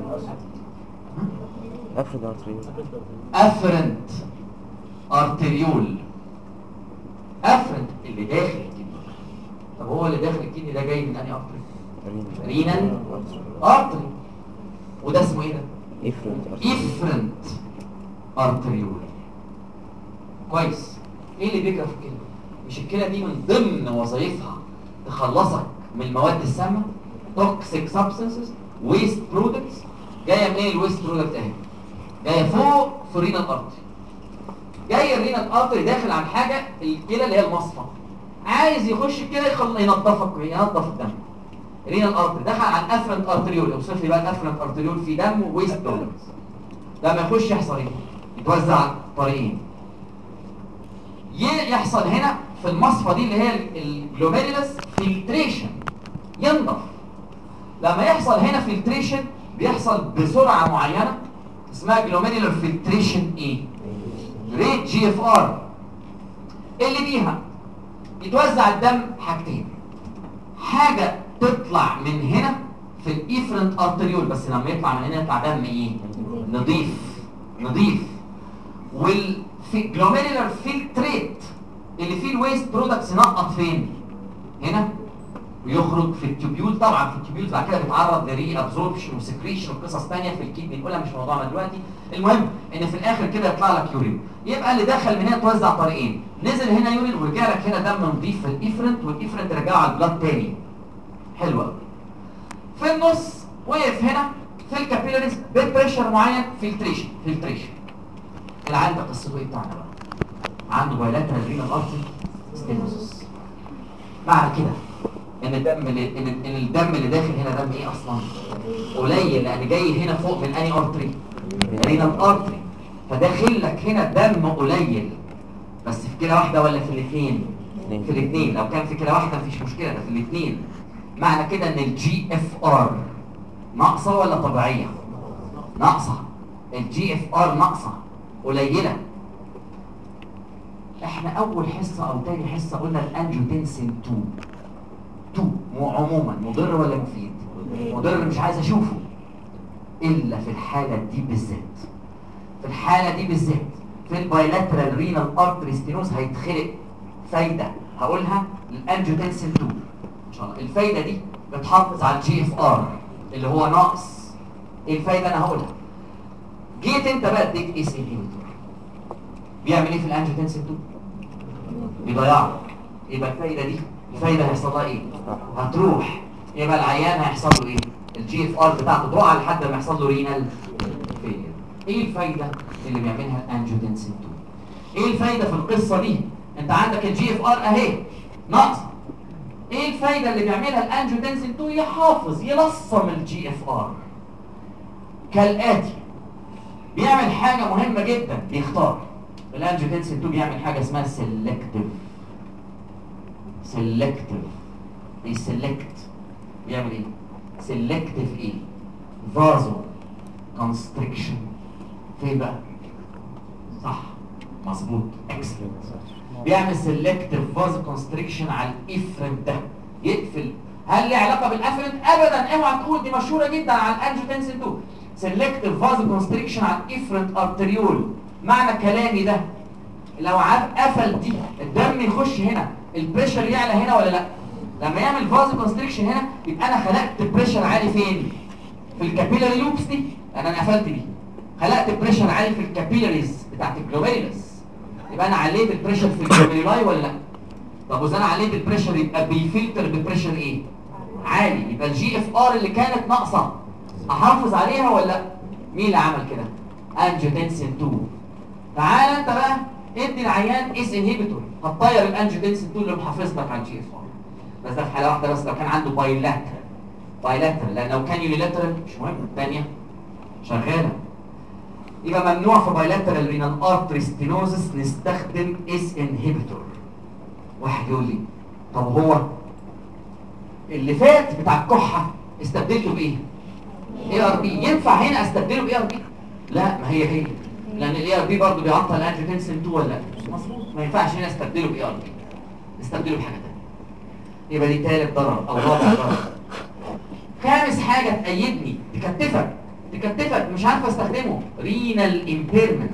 افرنت ارتريول. افرنت اللي داخل الكدني. طب هو اللي داخل الكدني ده جاي من انهي ارتري؟ رينال ارتري. وده اسمه ايه ده؟ افرنت ارتريول. كويس. ايه اللي بيجرى في الكلى؟ مش الكلى دي من ضمن وظائفها تخلصك من المواد السامه، توكسيك سبستانسز، ويست برودكتس. جايه منين الويست برودكت اهي؟ جايه فوق في الرينال ارتري. جاي الرينال ارتري داخل عن حاجه الكلى اللي هي المصفى، عايز يخش الكلى ينظف الدم. الرينال ارتري دخل عن افرنت ارتريول. اوصف لي بقى الافرنت ارتريول في دم وويست برودكتس. لما يخش يحصل ايه؟ يتوزع طريقين. يحصل هنا في المصفى دي اللي هي الجلوميرولس فلتريشن، ينضف. لما يحصل هنا فلتريشن بيحصل بسرعه معينه اسمها جلوميرولار فلتريشن ايه؟ ريت جي اف ار. اللي بيها يتوزع الدم حاجتين، حاجه تطلع من هنا في الافرنت ارتريول، بس لما يطلع من هنا يطلع دم ايه؟ نظيف. والجلوميرولار فلتريت اللي فيه الويست برودكتس ينقط فين؟ هنا، ويخرج في التوبيول. طبعا في التوبيول بعد كده بيتعرض لري ابزوربشن وسكريشن وقصص ثانيه في الكدني نقولها مش موضوعنا دلوقتي. المهم ان في الاخر كده يطلع لك يورين. يبقى اللي دخل من هنا توزع طريقين، نزل هنا يورين ورجع لك هنا دم نظيف في الافرنت، والافرنت رجعه على البلاد تاني. حلو قوي. في النص وقف هنا في الكابيلاريز ببريشر معين فلتريشن. العيان ده قصته ايه بتاعنا بقى؟ عنده بايلاترال رينال ارتري ستينوزس. بعد كده ان الدم اللي داخل هنا دم ايه اصلا؟ قليل، لان جاي هنا فوق من انهي ارتري؟ رينال ارتري. فداخل لك هنا دم قليل، بس في كلى واحده ولا في الاثنين؟ في الاثنين. لو كان في كلى واحده مفيش مشكله، ده في الاثنين. معنى كده ان الجي اف ار ناقصه ولا طبيعيه؟ ناقصه. الجي اف ار ناقصه قليله. احنا اول حصه او تاني حصه قلنا الانجيوتنسين 2 عموما مضر ولا مفيد؟ مضر، مش عايز اشوفه الا في الحاله دي بالذات. في الحاله دي بالذات في البايلاترال رينال ارتري ستينوز هيتخلق فايده هقولها للانجيوتنسين 2 ان شاء الله. الفايده دي بتحافظ على الجي اف ار اللي هو ناقص. ايه الفايده انا هقولها. جيت انت بقى اديك اس انهبيتور بيعمل ايه في الانجيوتنسين 2؟ بيضيعه. يبقى الفايده دي الفايده هيحصل لها ايه؟ هتروح. يبقى العيان هيحصل له ايه؟ الجي اف ار بتاعته تروح لحد ما يحصل له رينال فيلير. ايه الفايده اللي بيعملها الانجيوتنسين 2؟ ايه الفايده في القصه دي؟ انت عندك الجي اف ار اهي ناقصه. ايه الفايده اللي بيعملها الانجيوتنسين 2؟ يحافظ يلصم الجي اف ار كالاتي. بيعمل حاجه مهمه جدا، بيختار. الانجيوتنسين 2 بيعمل حاجه اسمها سيلكتيف بيسلكت. بيعمل ايه؟ سيلكتيف ايه؟ فازو كونستريكشن. فين بقى؟ صح مظبوط اكسلنت. بيعمل سيلكتيف فازو كونستريكشن على الافرنت ده، يقفل. هل ليه علاقه بالافرنت؟ ابدا. اوعى تقول، دي مشهوره جدا على الانجيوتنسين 2. سيلكتيف فازو كونستريكشن على الافرنت ارتريول. معنى كلامي ده لو قفل دي الدم يخش هنا، البريشر يعلى هنا ولا لا؟ لما يعمل فازو كونستريكشن هنا يبقى انا خلقت بريشر عالي فين؟ في الكابيلاري لوبس دي، لان انا قفلت دي. خلقت بريشر عالي في الكابيلاريز بتاعت الجلوميرولس، يبقى انا عليت البريشر في الجلوميرولاي ولا لا؟ طب واذا انا عليت البريشر يبقى بيفلتر ببريشر ايه؟ عالي. يبقى الجي اف ار اللي كانت ناقصه احافظ عليها ولا لا؟ مين اللي عمل كده؟ انجيوتنسين 2. تعال انت بقى ادي العيان اس انهبيتور، هتطير الانجيوتنسين 2 اللي محافظ لك على الجي اف ار. بس ده في حاله واحده بس، لو كان عنده بايلاترال، لان لو كان يونيلاترال مش مهم، الثانيه شغاله. يبقى ممنوع في بايلاترال رينال ارتري ستينوزس نستخدم اس انهبيتور. واحد يقول لي طب هو اللي فات بتاع الكحه استبدلته بايه؟ اي ار بي. ينفع هنا استبدله باي ار بي؟ لا، ما هي لان الاي ار بي برضه بيعطل الانجيوتنسين 2 ولا لا؟ مظبوط. ما ينفعش هنا استبدله باي ار بي، نستبدله بحاجه ثانيه. يبقى دي ثالث ضرر او رابع ضرر. خامس حاجه تأيدني، تكتفك مش عارف استخدمه، رينال امبيرمنت.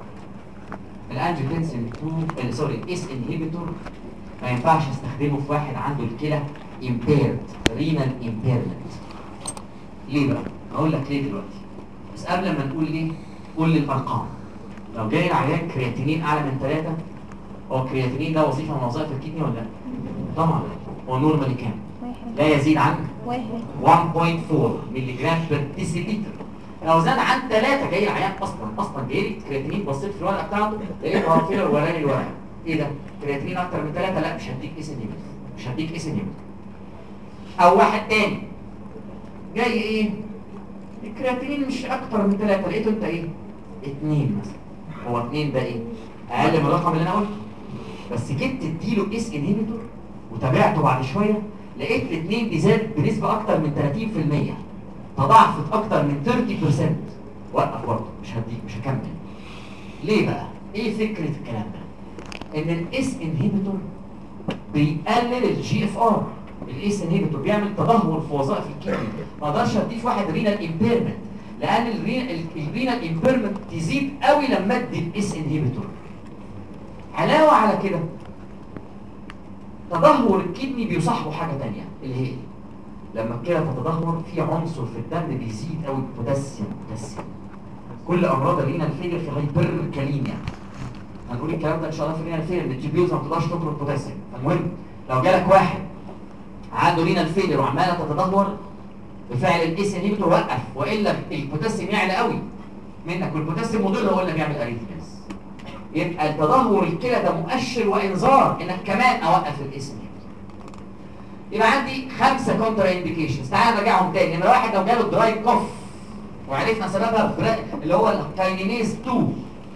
الانجيوتنسين 2 سوري اس انهبيتور ما ينفعش استخدمه في واحد عنده الكلى امبيرد، رينال امبيرمنت. ليه بقى؟ هقول لك ليه دلوقتي، بس قبل ما نقول ليه قول لي الارقام. لو جاي العيان كرياتينين اعلى من 3، هو الكرياتينين ده وظيفه من وظائف الكدني ولا لا؟ طبعا. هو نورمالي كام؟ لا يزيد عن 1.4 مللي جرام بير ديسيليتر. لو زاد عن 3 جاي العيان اصلا جاي لي كرياتينين، بصيت في الورقه بتاعته لقيته هو فيلر وراني الورقه. ايه ده؟ كرياتينين اكتر من 3؟ لا مش هديك اس انهبيتور، مش هديك اس انهبيتور. او واحد تاني جاي ايه؟ الكرياتينين مش اكتر من 3، لقيته انت ايه؟ 2 مثلا. هو 2 ده ايه؟ اقل من الرقم اللي انا قلته. بس جيت تديله اس انهبيتور وتابعته بعد شويه لقيت الاثنين دي زاد بنسبه اكتر من 30%، تضاعفت اكتر من 30%. وقف برضه، مش هديك، مش هكمل. ليه بقى؟ ايه فكره الكلام ده؟ ان الاس انهبيتور بيقلل الجي اف ار. الاس انهبيتور بيعمل تدهور في وظائف الكدني. ما اقدرش اديه في واحد رينال امبيرمنت، لان الرينال امبيرمنت تزيد قوي لما ادي الاس انهبيتور. علاوه على كده تدهور الكدني بيصاحبه حاجه ثانيه، اللي هي لما الكلى تتدهور في عنصر في الدم بيزيد قوي، بوتاسيوم. كل امراض الرينال فيلير في هايبركاليميا. هنقول الكلام ده ان شاء الله في الرينال فيلير، ان الجيبيوز ما بتقدرش تفرز بوتاسيوم. المهم لو جالك واحد عنده رينال فيلير وعماله تتدهور، بفعل الاس انهبيتور وقف، والا البوتاسيوم يعلى قوي منك، والبوتاسيوم مضر هو اللي بيعمل اريثمياز. يبقى التدهور الكلى ده مؤشر وانذار انك كمان اوقف الاس انهبيتور. يبقى عندي 5 كونتر انديكيشنز. تعال نراجعهم تاني. نمره 1 لو جاله دراي كوف وعرفنا سببها اللي هو الكاينينيز 2.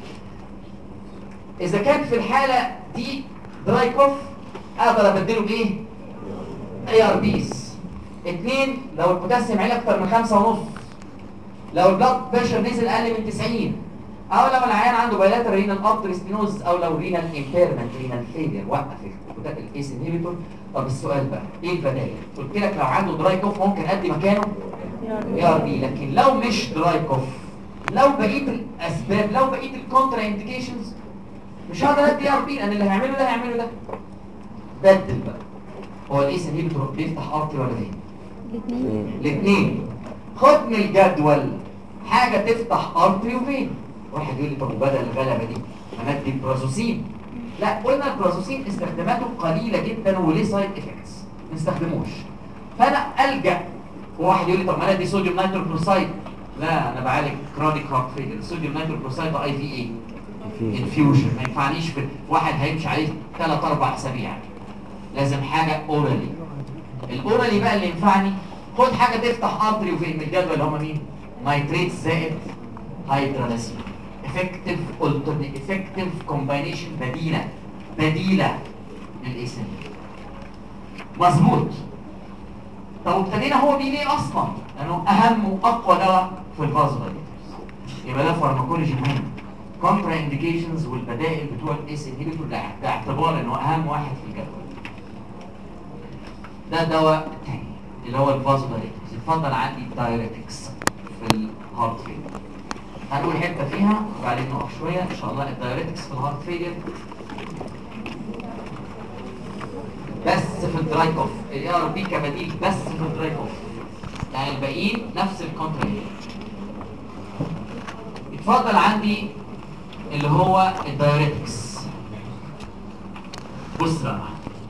اذا كان في الحاله دي دراي كوف اقدر ابدله بايه؟ اي ار بيز. 2 لو البوتاسيوم عالي اكتر من 5.5 لو البلاد بريشر نزل اقل من 90، او لو العيان عنده بايلاترال رينال ارتري ستينوز، او لو رينال امبيرمنت رينال فيلير، وقف الايس انهبيتور. طب السؤال بقى ايه البدائل؟ قلت لك لو عنده دراي كوف ممكن ادي مكانه اي ار بي، لكن لو مش دراي كوف، لو بقيه الاسباب، لو بقيه الكونترا انديكيشنز، مش هقدر ادي ار بي، لان اللي هيعمله ده هيعمله ده. بدل بقى. هو الايس انهبيتور بيفتح ارتري ولا ايه؟ الاثنين. خد من الجدول حاجه تفتح ارتري وفين. واحد يقول لي طب وبدل الغلبه دي انا ادي برازوسين؟ لا، قلنا البرازوسين استخداماته قليله جدا وليه سايد افكتس ما نستخدموش. فانا الجا. وواحد يقول لي طب ما انا ادي صوديوم نايترو كلورايد. لا، انا بعالج كرونيك هارت فيلر، الصوديوم نايترو كلورايد اي في اي انفيوجن، ما ينفعنيش في واحد هيمشي عليه 3 4 اسابيع. لازم حاجه اورالي. الاورالي بقى اللي ينفعني، خد حاجه تفتح ارتري وفين من الجدول اللي هم مين؟ نايتريت زائد هيدرالازين. افكتيف الترنيت، افكتيف كومباينيشن، بديله للايسن. مظبوط. طب ابتدينا هو بيه ليه اصلا؟ لانه اهم واقوى دواء في الفازودايليترز. يبقى ده فارماكولوجي مهم. كونترا انديكيشنز والبدائل بتوع الايس انهبيتور باعتبار انه اهم واحد في الجدول. ده الدواء الثاني اللي هو الفازودايليترز. يفضل عندي الدايريتكس في الهارت فيلر. هنقول حته فيها وبعدين نقف شويه ان شاء الله. الدايريتكس في الهارت فيلر بس في الدراي كوف، الاي ار بي كبديل بس في الدراي كوف، يعني الباقيين نفس الكونترا. يتفضل عندي اللي هو الدايريتكس. بص بقى،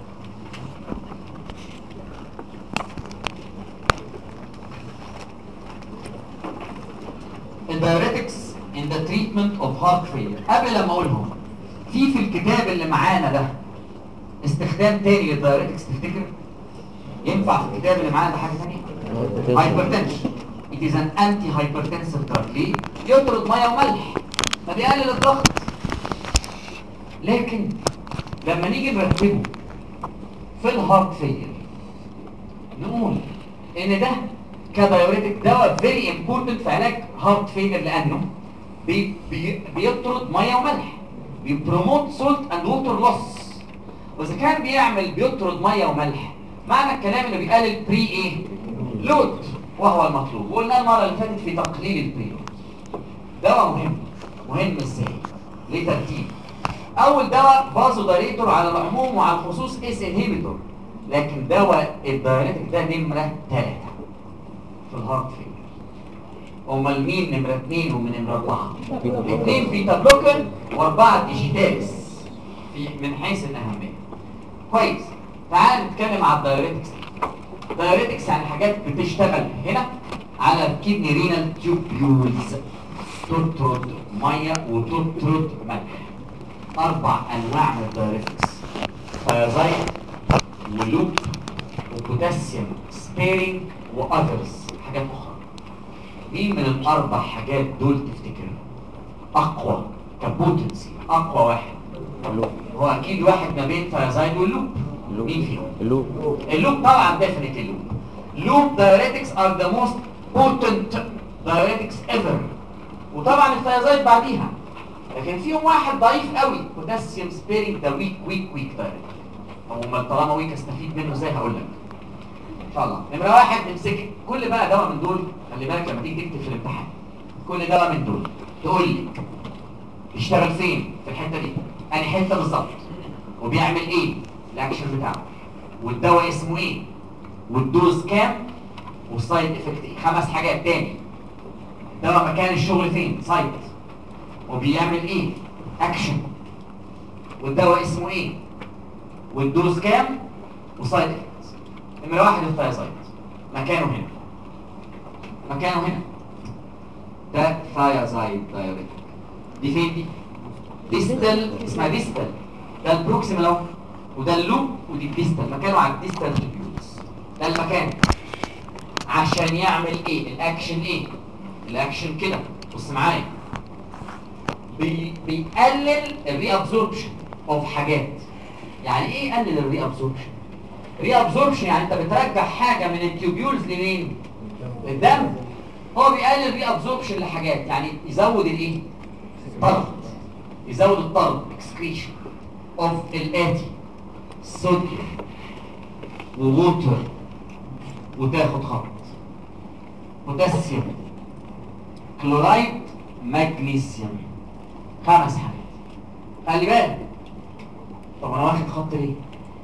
الدايريتكس in the treatment of heart failure. قبل لما اقولهم، في الكتاب اللي معانا ده استخدام تاني للدايريتكس تفتكر؟ ينفع في الكتاب اللي معانا ده حاجه ثانيه؟ هايبرتنشن. it is an anti hypertensive drug. ليه؟ يطرد ميه وملح فبيقلل الضغط. لكن لما نيجي نرتبه في الهارت فيلر نقول ان ده كدايوريتك دواء فيري امبورتنت في علاج هارت فيلر، لانه بيطرد ميه وملح، بيبروموت سولت اند ووتر لوس. واذا كان بيطرد ميه وملح، معنى الكلام انه بيقلل بري ايه؟ لود، وهو المطلوب. وقلنا المره اللي فاتت في تقليل البري لود. دواء مهم ازاي؟ ليه ترتيب؟ اول دواء فازو دايريتور على العموم وعلى الخصوص اس انهيبيتور، لكن دواء الدايريتك ده نمره 3 في الهارت فيلر. امال مين نمره 2 ومن نمره 4؟ 2 بيتا بلوكر و4 ديجيتالس في من حيث الاهميه. كويس. تعال نتكلم على الدايريتكس. الدايريتكس يعني حاجات بتشتغل هنا على الكدني رينال تيوبيولز، تطرد ميه وتطرد ملح. 4 انواع من الدايريتكس: ثايازايد ولوب وبوتاسيوم سبيرنج واذرز، حاجات اخرى. مين من ال4 حاجات دول تفتكر اقوى كبوتنسي؟ اقوى واحد هو اكيد واحد ما بين ثايازايد واللوب. مين فيهم؟ اللوب طبعا، ديفينيتلي اللوب. لوب diuretics are the most potent diuretics ever. وطبعا الثيازايد بعديها، لكن فيهم واحد ضعيف قوي، بوتاسيوم سبيرنج، ده ويك diuretic. طب طالما ويك استفيد منه ازاي؟ هقول لك ان شاء الله. نمره 1 نمسك كل بقى دواء من دول. خلي بالك لما تيجي تكتب في الامتحان كل دواء من دول تقول لي بيشتغل فين في الحته دي، انهي حته بالظبط، وبيعمل ايه الاكشن بتاعه، والدواء اسمه ايه، والدوز كام، والسايد افكت ايه. 5 حاجات تاني. دواء مكان الشغل فين، سايت، وبيعمل ايه، اكشن، والدواء اسمه ايه، والدوز كام، وسايد افكت. نمرة 1 الثيازايد، مكانه هنا، مكانه هنا. ده ثيازايد دايوريتك. دي فين دي؟ ديستال، اسمها ديستال. ده البروكسيمال اهو، وده اللوب، ودي الديستال. مكانه على الديستال تيوبيولز. ده المكان. عشان يعمل ايه؟ الاكشن ايه؟ الاكشن كده، بص معايا، بيقلل الري ابزوربشن اوف حاجات. يعني ايه يقلل الري ابزوربشن؟ ري ابزوربشن يعني انت بترجع حاجه من التيوبيولز لمين؟ للدم. هو بيقلل ري ابزوربشن لحاجات، يعني يزود الايه؟ طرد، يزود الطرد اكسكريشن اوف الاتي صوديوم وووتر، وتاخد خط بوتاسيوم كلورايد مغنيسيوم، 5 حاجات. خلي بالك، طب انا واخد خط ليه؟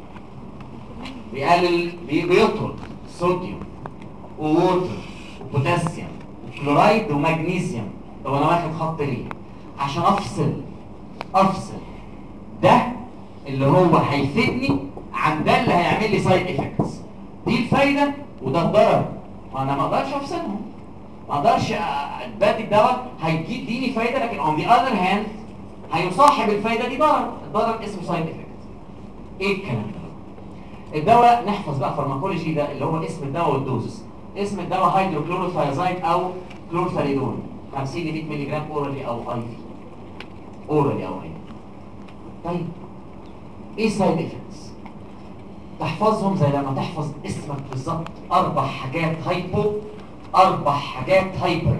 بيقلل بيطرد صوديوم وووتر وبوتاسيوم وكلورايد ومغنيسيوم. طب انا واخد خط ليه؟ عشان افصل ده اللي هو هيفيدني عن ده اللي هيعمل لي سايد افكتس. دي الفايده وده الضرر، وانا ما اقدرش افصلهم، ما اقدرش ادي الدواء هيديني فايده لكن اون ذا اذر هاند هيصاحب الفايده دي ضرر. الضرر اسمه سايد افكت. ايه الكلام ده؟ الدواء نحفظ بقى فارماكولوجي ده اللي هو اسم الدواء والدوز. اسم الدواء هيدروكلوروثيازايد او كلورثاليدون 50 ل 100 مللي جرام اورالي او اي في، اورالي او اي. طيب ايه سايد افكتس؟ تحفظهم زي لما تحفظ اسمك بالظبط. 4 حاجات هايبو، 4 حاجات هايبر،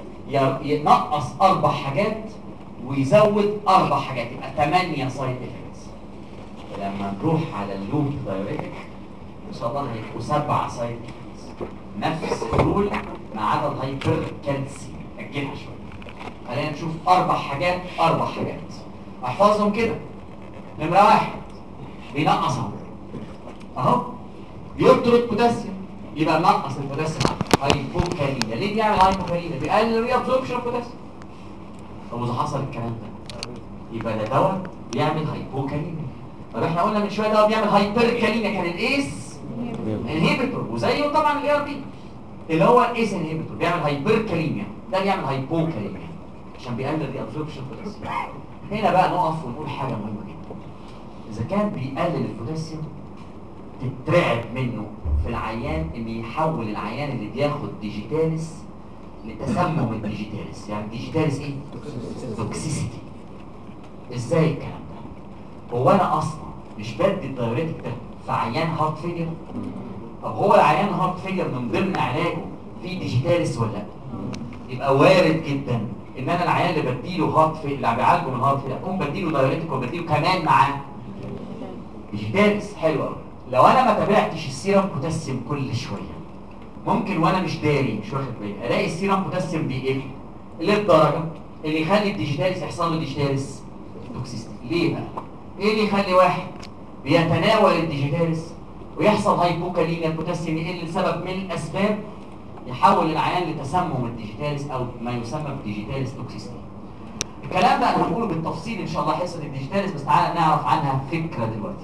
ينقص 4 حاجات ويزود 4 حاجات، يبقى 8 سايد افكتس. لما نروح على اللوب دايوريتك ان شاء الله هيبقوا 7 سايد افكتس نفس الرول ما عدا الهايبر كالسي. اجلها شويه، خلينا نشوف 4 حاجات. 4 حاجات احفظهم كده. نمره 1 بينقص اهو، بيطرد بوتاسيوم، يبقى نقص البوتاسيوم. هايبوكاليميا. ليه بيعمل هايبوكاليميا؟ بيقلل ري ابزوربشن البوتاسيوم. طب واذا حصل الكلام ده يبقى ده دواء بيعمل هايبوكاليميا. طب احنا قلنا من شويه دواء بيعمل هايبركاليميا، كان الايس انهيبيتور، وزيه طبعا الاي ار بي اللي هو الايس انهيبيتور بيعمل هايبركاليميا، ده بيعمل هايبوكاليميا عشان بيقلل ري ابزوربشن البوتاسيوم. هنا بقى نقف ونقول حاجه مهمه جدا. اذا كان بيقلل البوتاسيوم تترعب منه في العيان ان يحول العيان اللي بياخد ديجيتاليس لتسمم الديجيتاليس. يعني ديجيتاليس ايه؟ توكسيسيتي. ازاي الكلام ده؟ هو انا اصلا مش بدي الدايوريتك ده في عيان هارت فيلير؟ طب هو العيان هارت فيلير من ضمن علاجه في ديجيتاليس ولا لا؟ يبقى وارد جدا ان انا العيان اللي بديله هارت فيلير، اللي بعالجه من هارت فيلير، اكون بديله دايوريتك وبديله كمان معاه ديجيتاليس. حلو قوي. لو انا ما تابعتش السيرم بوتاسيوم كل شويه، ممكن وانا مش داري مش واخد بالي الاقي السيرم بوتاسيوم بيقل للدرجه اللي يخلي الديجيتاليس يحصل له ديجيتاليس توكسيستي. ليه بقى؟ ايه اللي يخلي واحد بيتناول الديجيتاليس ويحصل هايبوكاليميا البوتاسيوم يقل لسبب من الاسباب يحول العيان لتسمم الديجيتاليس او ما يسمى بالديجيتاليس توكسيستي؟ الكلام ده انا هنقوله بالتفصيل ان شاء الله حصه الديجيتاليس، بس تعالى نعرف عنها فكره دلوقتي.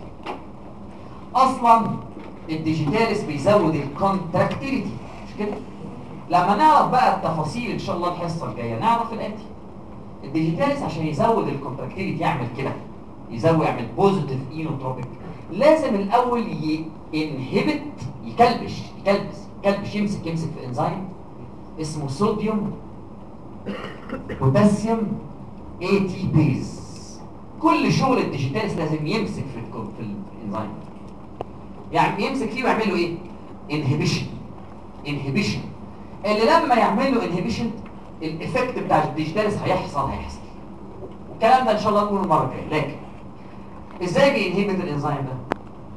اصلا الديجيتاليس بيزود الكونتراكتيليتي مش كده؟ لما نعرف بقى التفاصيل ان شاء الله الحصه الجايه نعرف الاتي. الديجيتاليس عشان يزود الكونتراكتيليتي يعمل كده، يعمل بوزيتيف اينوتروبيك، لازم الاول ينهبت يكلبش يمسك في انزيم اسمه صوديوم بوتاسيوم اي تي بيز. كل شغل الديجيتاليس لازم يمسك في الانزيم، يعني يمسك فيه ويعمل له ايه؟ انهبيشن اللي لما يعمل له انهبيشن الايفكت بتاع الديجيتاليس هيحصل. والكلام ده ان شاء الله نقوله المره الجايه. لكن ازاي بينهبت الانزيم ده؟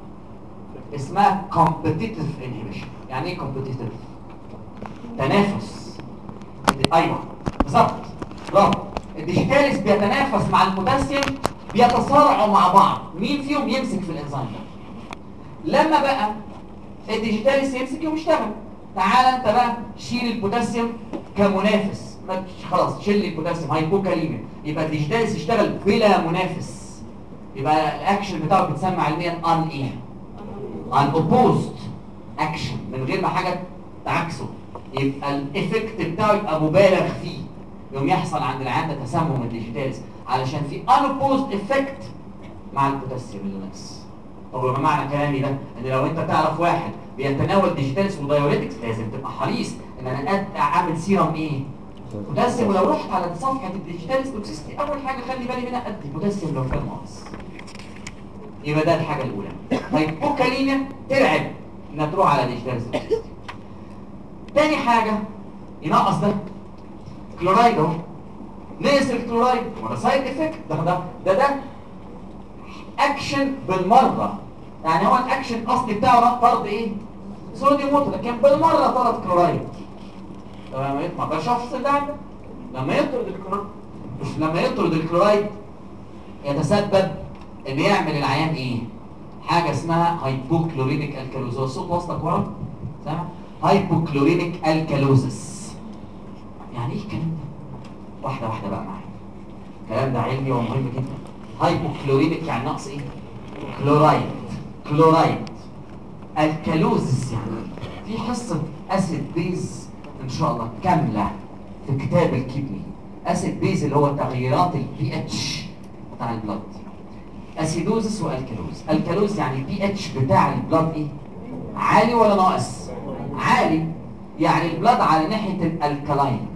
اسمها كومبيتيتيف انهبيشن. يعني ايه كومبيتيتيف؟ تنافس. ايوه بالظبط، برافو. الديجيتاليس بيتنافس مع البوتاسيوم، بيتصارعوا مع بعض مين فيهم يمسك في الانزيم ده. لما بقى الديجيتاليس يمسك ويشتغل، تعال انت بقى شيل البوتاسيوم كمنافس، خلاص شيل البوتاسيوم هايبوكاليميا، يبقى الديجيتاليس يشتغل بلا منافس، يبقى الاكشن بتاعه بيتسمى علميا ان اوبوزد اكشن، من غير ما حاجه تعكسه، يبقى الايفكت بتاعه يبقى مبالغ فيه، يوم يحصل عند العيان ده تسمم الديجيتاليس علشان في ان اوبوزد افكت مع البوتاسيوم اللي ناقص. طب يبقى معنى كلامي ده ان لو انت تعرف واحد بيتناول ديجيتاليس ودايوريتكس لازم تبقى حريص ان انا اعمل سيرم ايه؟ بوتاسيوم. ولو رحت على صفحه الديجيتاليس توكسيستي اول حاجه خلي بالي منها ادي بوتاسيوم لو كان ناقص. يبقى ده الحاجه الاولى. هايبوكاليميا ترعب انها تروح على ديجيتاليس توكسيستي. تاني حاجه ينقص ده كلورايد اهو، نقص الكلورايد وده سايد افكت. ده اكشن بالمره، يعني هو الاكشن الاصلي بتاعه طرد ايه؟ صوديوم ووتر، لكن بالمره طرد كلورايد. طب ما اقدرش افصل ده عن ده. لما يطرد الكلورايد يتسبب ان يعمل العيان ايه؟ حاجه اسمها هايبوكلورينيك الكالوزيس. الصوت واصلك ورا؟ سامع؟ هايبوكلورينيك الكالوزيس. يعني ايه الكلام ده؟ واحده واحده بقى معايا. الكلام ده علمي ومهم جدا. هايبوكلورينيك يعني نقص ايه؟ كلورايد. الكالوزيس يعني في حصه اسيد بيز ان شاء الله كامله في كتاب الكيمياء. اسيد بيز اللي هو تغييرات البي اتش بتاع البلد. اسيدوزس والكالوز. الكالوز يعني البي اتش بتاع البلد ايه؟ عالي ولا ناقص؟ عالي، يعني البلد على ناحيه الالكالاين.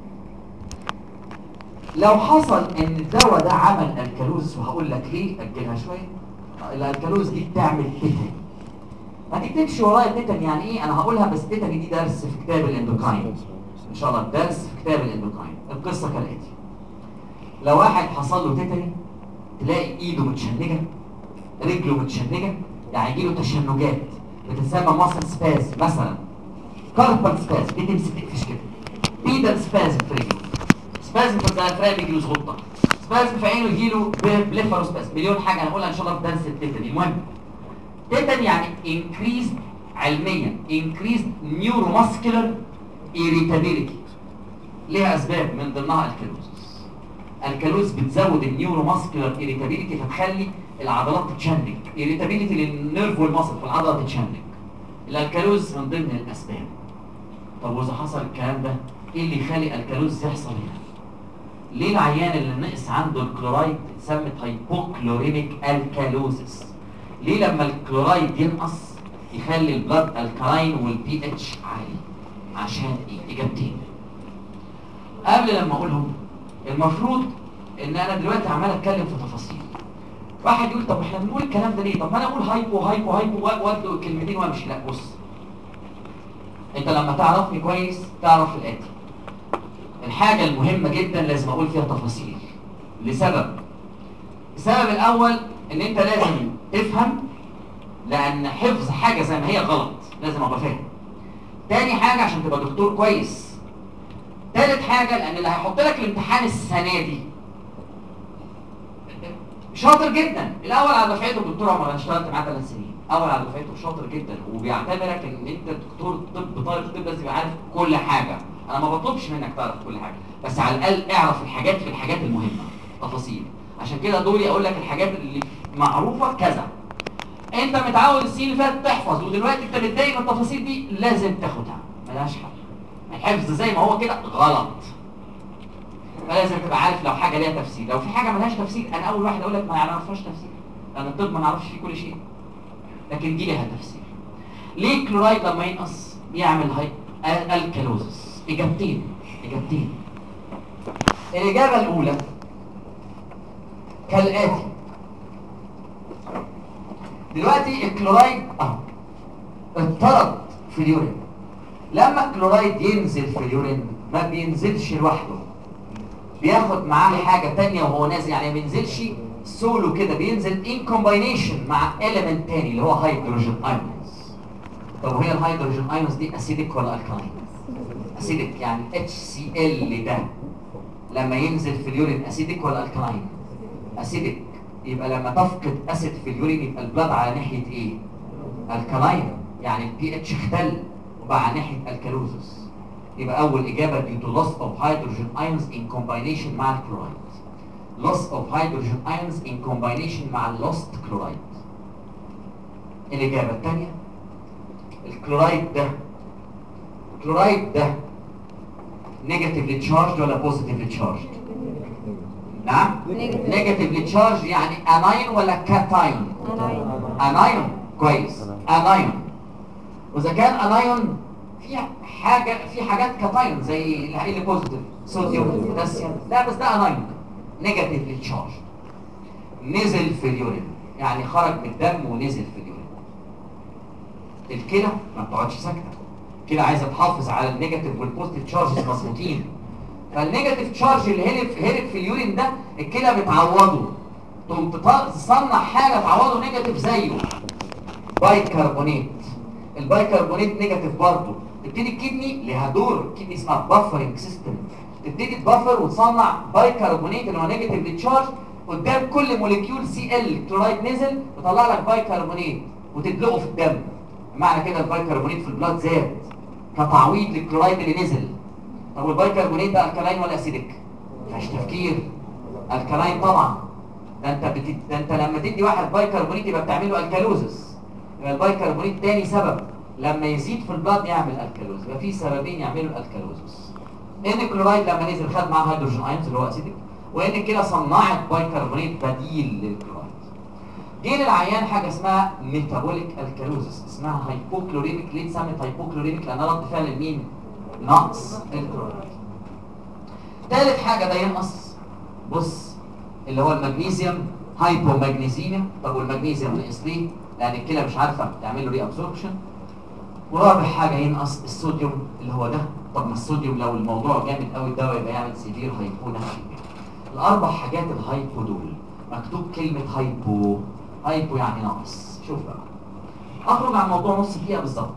لو حصل ان الدواء ده عمل الكالوز، وهقول لك ليه، اجلها شويه. الالكالوز دي بتعمل تيتاني. ما تكتبش ورايا تيتاني يعني ايه، انا هقولها، بس تيتاني دي درس في كتاب الاندوكراين ان شاء الله، درس في كتاب الاندوكراين. القصه كالاتي: لو واحد حصل له تيتاني تلاقي ايده متشنجه، رجله متشنجه، يعني يجيله تشنجات بتتسمى ماسل سباز مثلا، كاربال سباز دي تمسك تقفش كده، بيدال سباز في رجله، سباز في الديافرام يجيله زغطه، سباز في عينه يجيله بليفرو سباز، مليون حاجه هنقولها ان شاء الله في درس التيتاني. المهم تيتاني يعني increased علميا increased neuromuscular irritability. ليها اسباب من ضمنها الكالوز. الكالوز بتزود النيوروماسكولار irritability فتخلي العضلات تتشنج، irritability للنيرف والمصل فالعضله تتشنج. الكالوز من ضمن الاسباب. طب واذا حصل الكلام ده ايه اللي يخلي الكالوز يحصل هنا؟ ليه العيان اللي نقص عنده الكلورايد اتسمت هايبوكلورينيك الكالوزس؟ ليه لما الكلورايد ينقص يخلي البلد الكالاين والبي اتش عالي؟ عشان ايه؟ اجابتين. قبل لما اقولهم المفروض ان انا دلوقتي عمال اتكلم في تفاصيل. واحد يقول طب احنا بنقول الكلام ده ليه؟ طب ما انا اقول هايبو وابدأ كلمتين وامشي. لا بص، انت لما تعرفني كويس تعرف الاتي: الحاجه المهمه جدا لازم اقول فيها تفاصيل لسبب. السبب الاول ان انت لازم تفهم، لان حفظ حاجه زي ما هي غلط، لازم ابقى فاهم. تاني حاجه عشان تبقى دكتور كويس. تالت حاجه لان اللي هيحط لك الامتحان السنه دي شاطر جدا. الاول على دفعته الدكتور عمر، انا اشتغلت معاه 3 سنين، اول على دفعته شاطر جدا وبيعتبرك ان انت دكتور طب، طالب طب لازم يبقى عارف كل حاجه. انا ما بطلبش منك تعرف كل حاجه، بس على الاقل اعرف الحاجات في الحاجات المهمه، تفاصيل. عشان كده دوري اقول لك الحاجات اللي معروفه كذا. انت متعود السنين اللي فاتت تحفظ، ودلوقتي انت متضايق من التفاصيل دي، لازم تاخدها، ملهاش حل. الحفظ زي ما هو كده غلط، فلازم تبقى عارف لو حاجه ليها تفسير. لو في حاجه ملهاش تفسير انا اول واحد اقول لك ما يعرفهاش تفسير، لان الطب ما نعرفش فيه كل شيء، لكن دي ليها تفسير. ليه الكلورايد لما ينقص يعمل الكالوزس؟ اجابتين. الاجابه الاولى كالاتي: دلوقتي الكلورايد اهو اتطرد في اليورين. لما الكلورايد ينزل في اليورين ما بينزلش لوحده، بياخد معاه حاجه تانية وهو نازل، يعني ما بينزلش سولو كده، بينزل ان كومباينيشن مع اليمنت تاني اللي هو هيدروجين ايونز. طب وهي الهيدروجين ايونز دي اسيديك ولا الكالاين؟ اسيديك، يعني HCl ده لما ينزل في اليورين اسيديك ولا الكالاين؟ اسيديك. يبقى لما تفقد اسيد في اليورين يبقى البلاد على ناحيه ايه؟ الكالاين، يعني البي اتش اختل وبقى على ناحيه الكالوزس. يبقى اول اجابه due to loss of hydrogen ions in combination مع الكلورايد. loss of hydrogen ions in combination مع lost chloride. الاجابه الثانيه: الكلورايد ده نيجاتيفلي تشارجد ولا بوزيتيفلي تشارجد؟ نعم؟ نيجاتيفلي تشارجد، يعني انايون ولا كاتاين؟ انايون. كويس، انايون. واذا كان انايون في حاجات كاتاين زي اللي بوزيتيف، صوديوم، بوتاسيوم. لا بس ده انايون نيجاتيفلي تشارجد، نزل في اليورين، يعني خرج من الدم ونزل في اليورين. الكلى ما بتقعدش ساكته، كده عايزه تحافظ على النيجاتيف والبوزيتيف تشارجز مظبوطين. فالنيجاتيف تشارج اللي هرب في اليورين ده الكلى بتعوضه، تقوم تصنع حاجه تعوضه نيجاتيف زيه، بايكربونات. البايكربونات نيجاتيف برضه، تبتدي الكدني ليها دور، الكدني اسمها بافرنج سيستم، تبتدي تبفر وتصنع بايكربونات اللي هو نيجاتيف تشارج قدام كل موليكيول سي ال كلورايد نزل وطلع لك بايكربونات وتدلقه في الدم. معنى كده البايكربونات في البلاد زاد كتعويض للكلورايد اللي نزل. طب والبايكربونات ده الكلاين ولا اسيدك؟ مفيهاش تفكير، الكلاين طبعا. ده انت لما تدي واحد بايكربونات يبقى بتعمله الكالوزس. يبقى البايكربونات تاني سبب لما يزيد في البلاد يعمل الكالوز. يبقى في سببين يعملوا الكالوزس. ان الكلورايد لما نزل خد معاه هيدروجين ايونز اللي هو اسيدك، وان كده صنعت بايكربونات بديل للكلورايد. جه للعيان حاجه اسمها ميتابوليك الكالوزس، اسمها هايبوكلوريميك. ليه اتسمت هايبوكلوريميك؟ لانها رد فعل لمين؟ نقص الكلورايد. ثالث حاجه ده ينقص، بص، اللي هو المغنيسيوم، هايبومagnesemia. طب والمغنيسيوم نقص ليه؟ لان الكلى مش عارفه تعمل له ري ابسوربشن. ورابع حاجه ينقص الصوديوم اللي هو ده. طب ما الصوديوم لو الموضوع جامد قوي الدواء يبقى يعمل سيفير هايبوناتريميا. الاربع حاجات الهايبو دول مكتوب كلمه هايبو. هايبو يعني ناقص. شوف بقى، اخرج عن الموضوع نص دقيقه بالظبط.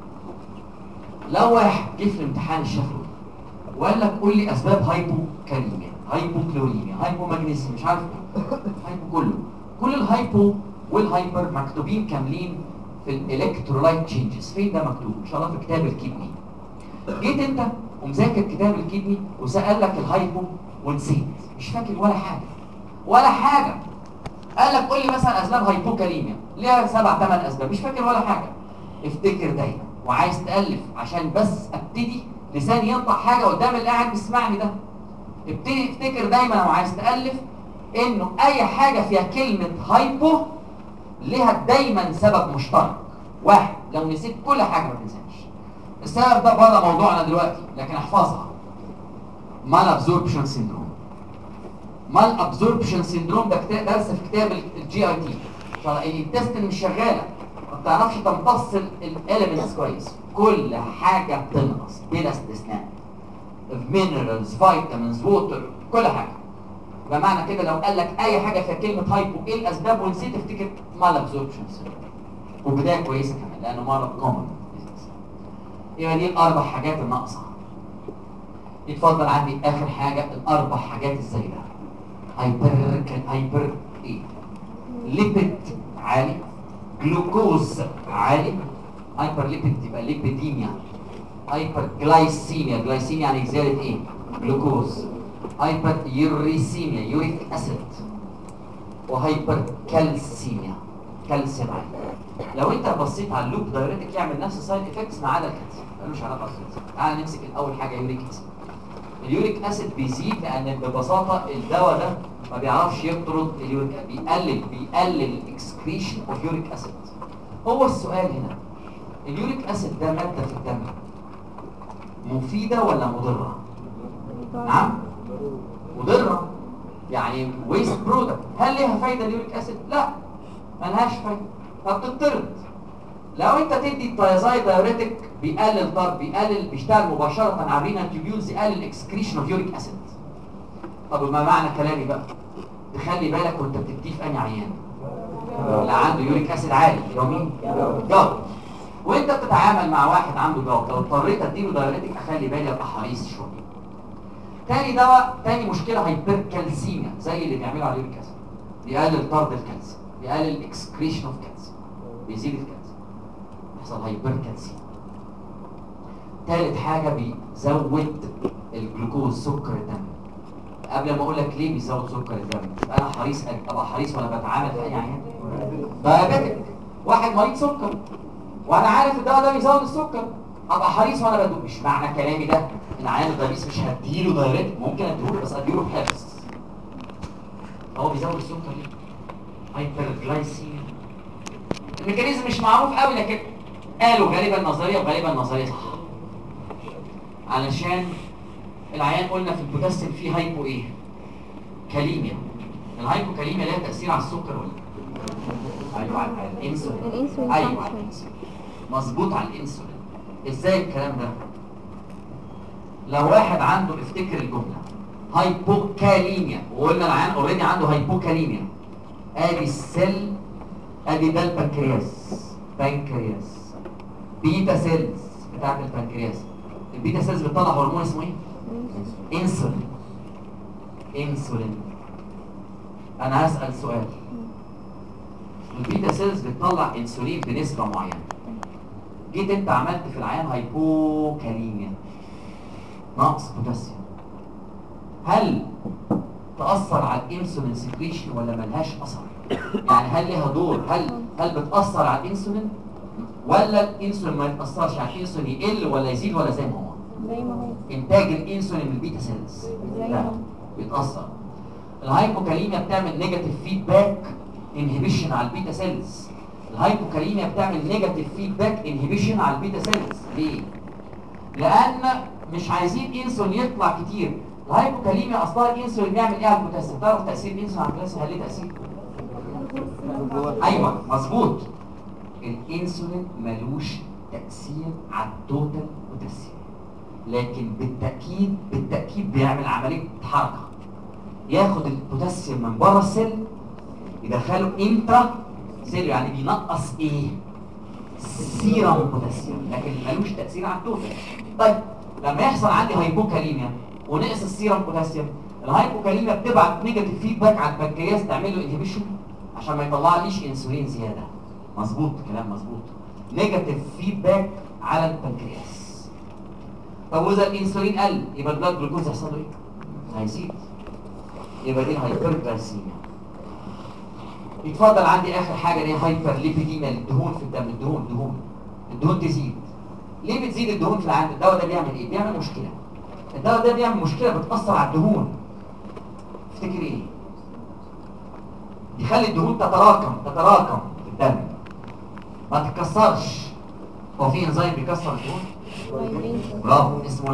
لو واحد جه في الامتحان الشفوي وقال لك قول لي اسباب هايبوكاليميا، هايبوكلوريميا، هايبومagnesemia، مش عارف ايه، هايبو كل الهايبو والهايبر مكتوبين كاملين في الالكترولايت تشينجز. فين ده مكتوب؟ ان شاء الله في كتاب الكدني. جيت انت ومذاكر كتاب الكدني وسأل لك الهايبو ونسيت، مش فاكر ولا حاجه ولا حاجه. قال لك قول لي مثلا اسباب هايبوكاليميا، ليها 7 8 اسباب، مش فاكر ولا حاجه. افتكر دايما، وعايز تالف عشان بس ابتدي لساني ينطق حاجه قدام اللي قاعد بيسمعني ده. ابتدي افتكر دايما وعايز تالف انه اي حاجه فيها كلمه هايبو ليها دايما سبب مشترك واحد. لو نسيت كل حاجه ما تنساش. السبب ده بره موضوعنا دلوقتي لكن احفظها. مال ابزوربشن سيندروم. مال ابزوربشن سيندروم ده درس في كتاب الجي اي تي. الانتستين مش شغاله، ما بتعرفش تمتص الاليمنتس كويس، كل حاجه بتنقص بلا استثناء. مينرالز، فيتامينز، ووتر، كل حاجه. بمعنى كده لو قال لك اي حاجه فيها كلمه هايبو ايه الاسباب ونسيت، افتكر مال ابزوربشن سيندروم. وبدايه كويسه كمان لانه مرض كومن. يبقى دي الاربع حاجات الناقصه. يتفضل عندي اخر حاجه الاربع حاجات الزايده. هايبر ايه؟ ليبيد عالي، جلوكوز عالي. هايبر ليبيد يبقى ليبيديميا. هايبر جلايسيميا، جلايسيميا يعني زياده ايه؟ جلوكوز. هايبر يوريسيميا، يوريك اسيد. وهايبر كالسيميا، كالسيوم عالي. لو انت بصيت على اللوب دايريتك يعمل نفس السايد افكتس ما عدا الكالسيوم، ملوش علاقه بالكالسيوم. تعال نمسك الاول حاجه يوريك اسيد. اليوريك اسيد بيزيد لان ببساطه الدواء ده ما بيعرفش يطرد اليوريك، بيقلل الاكسكريشن اوف يوريك اسيد. هو السؤال هنا، اليوريك اسيد ده ماده في الدم مفيده ولا مضره؟ نعم مضره، يعني ويست برودكت. هل ليها فايده اليوريك اسيد؟ لا ملهاش فايده، فبتطرد. لو انت تدي التيازايد دايوريتك بيقلل ضرب، بيشتغل مباشره على الرينال تيوبيولز، يقلل اكسكريشن اوف يوريك اسيد. طب ما معنى كلامي بقى؟ تخلي بالك وانت بتديه في انهي عيان؟ اللي عنده يوريك اسيد عالي، اللي هو مين؟ جلط. وانت بتتعامل مع واحد عنده جلط، لو اضطريت اديله دايوريتك اخلي بالي ابقى حريص شويه. تاني دواء، تاني مشكله هايبركالسيميا، زي اللي بيعملوا على اليوريك اسيد، بيقلل طرد الكالسيوم، بيقلل الاكسكريشن اوف كالسيوم، بيزيد الكالسيوم، يحصل هايبركالسيميا. تالت حاجه بيزود الجلوكوز، سكر الدم. قبل ما اقول لك ليه بيزود سكر الدم، انا حريص ابقى حريص وانا بتعامل في اي عيان. دايابيتك، واحد مريض سكر وانا عارف الدواء ده بيزود السكر، ابقى حريص وانا بدوق. مش معنى كلامي ده ان عيان الدايابيتس مش هديله دايركت، ممكن اديله بس اديله بحفظ. هو بيزود السكر ليه؟ هايبرجلايسيميا. الميكانيزم مش معروف قوي لكن قالوا غالبا نظريه وغالبا نظريه صح. علشان العيان قلنا في البوتاسيوم فيه هايبو ايه؟ كاليميا. الهايبوكاليميا لها تاثير على السكر ولا؟ ايوه على الانسولين. ايوه على الانسولين، مظبوط على الانسولين. ازاي الكلام ده؟ لو واحد عنده، افتكر الجمله، هايبوكاليميا، وقلنا العيان اوريدي عنده هايبوكاليميا، ادي السيل، ادي ده البنكرياس، بنكرياس، بيتا سيلز بتاعت البنكرياس. البيتا سيلز بتطلع هرمون اسمه ايه؟ انسولين. انسولين. انا هسأل سؤال، البيتا سيلز بتطلع انسولين بنسبة معينة، جيت انت عملت في العيان هايبوكاليميا، نقص بوتاسيوم، هل تأثر على الانسولين سكريشن ولا ملهاش أثر؟ يعني هل لها دور؟ هل بتأثر على الانسولين ولا الانسولين ما يتأثرش؟ على الانسولين يقل ولا يزيد ولا زي ما هو؟ زي ما هو. انتاج الانسولين من البيتا سيلز لا بيتأثر. الهايبوكاليميا بتعمل نيجاتيف فيدباك انهبيشن على البيتا سيلز. الهايبوكاليميا بتعمل نيجاتيف فيدباك انهبيشن على البيتا سيلز. ليه؟ لأن مش عايزين انسولين يطلع كتير. الهايبوكاليميا اصلا الانسولين بيعمل ايه على البوتاسيوم؟ تعرف تأثير الانسولين على البوتاسيوم؟ هل ليه تأثير؟ ايوه مظبوط. الانسولين ملوش تأثير على التوتال بوتاسيوم، لكن بالتأكيد بيعمل عملية حركة، ياخد البوتاسيوم من بره السيل يدخله انترا سيل، يعني بينقص ايه؟ سيرم بوتاسيوم، لكن ملوش تأثير على التوتال. طيب لما يحصل عندي هايبوكاليميا ونقص السيرم بوتاسيوم، الهايبوكاليميا بتبعت نيجاتيف فيدباك على البنكرياس تعمل له انهبيشن عشان ما يطلعليش انسولين زياده. مظبوط، كلام مظبوط. نيجاتيف فيدباك على البنكرياس. طب واذا الانسولين قل يبقى البلاد جلوكوز هيحصل له ايه؟ هيزيد. يبقى دي هايبرجلايسيميا. يتفضل عندي اخر حاجه دي هايبر ليبيديميا، الدهون في الدم. الدهون تزيد. ليه بتزيد الدهون في العند؟ الدواء ده بيعمل ايه؟ بيعمل مشكله. الدواء ده بيعمل مشكله بتاثر على الدهون. تفتكر ايه؟ يخلي الدهون تتراكم في الدم ما تتكسرش. هو في انزيم بيكسر الدهون؟ برافو، اسمه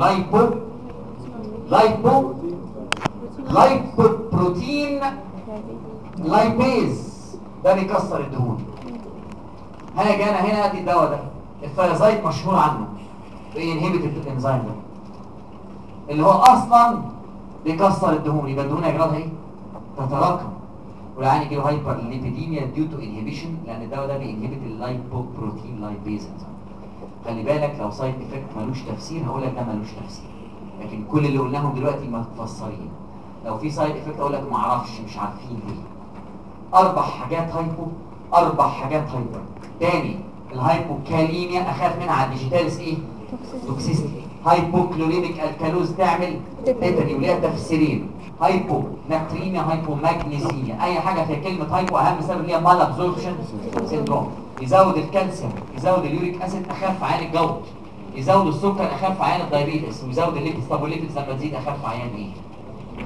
لايبوبروتين لايبيز، ده بيكسر الدهون. هاجي انا هنا ادي الدواء ده، الثيازايد مشهور عنه بينهبت الانزيم ده اللي هو اصلا بيكسر الدهون. يبقى الدهون هيجرالها ايه؟ تتراكم، والعين يجيله هايبر ليبيديميا ديو تو انهبيشن، لان الدواء ده بينهبت اللايبوبروتين لايبيز. خلي بالك لو سايد افكت ملوش تفسير هقول لك ده ملوش تفسير، لكن كل اللي قلناهم دلوقتي متفسرين. لو في سايد افكت اقول لك ما اعرفش، مش عارفين ليه. 4 حاجات هايبو، 4 حاجات هايبر. تاني، الهايبوكاليميا اخاف منها على الديجيتالس ايه؟ توكسيستي. هايبوكلوريميك الكالوز تعمل تيتاني، وليها تفسيرين، هايبو ناتريميا، هايبو ماجنيسيميا. اي حاجه فيها كلمه هايبو اهم سبب ليها مال ابزوربشن سيندروم. يزود الكالسيوم، يزود اليوريك اسيد اخف عيان الجلد، يزود السكر اخف عيان الدايابيتس، ويزود الليبيدز. طب والليبيدز لما تزيد اخف عيان ايه؟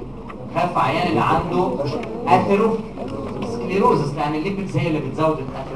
اخف عيان اللي عنده اثيروسكليروزس، لان الليبيدز هي اللي بتزود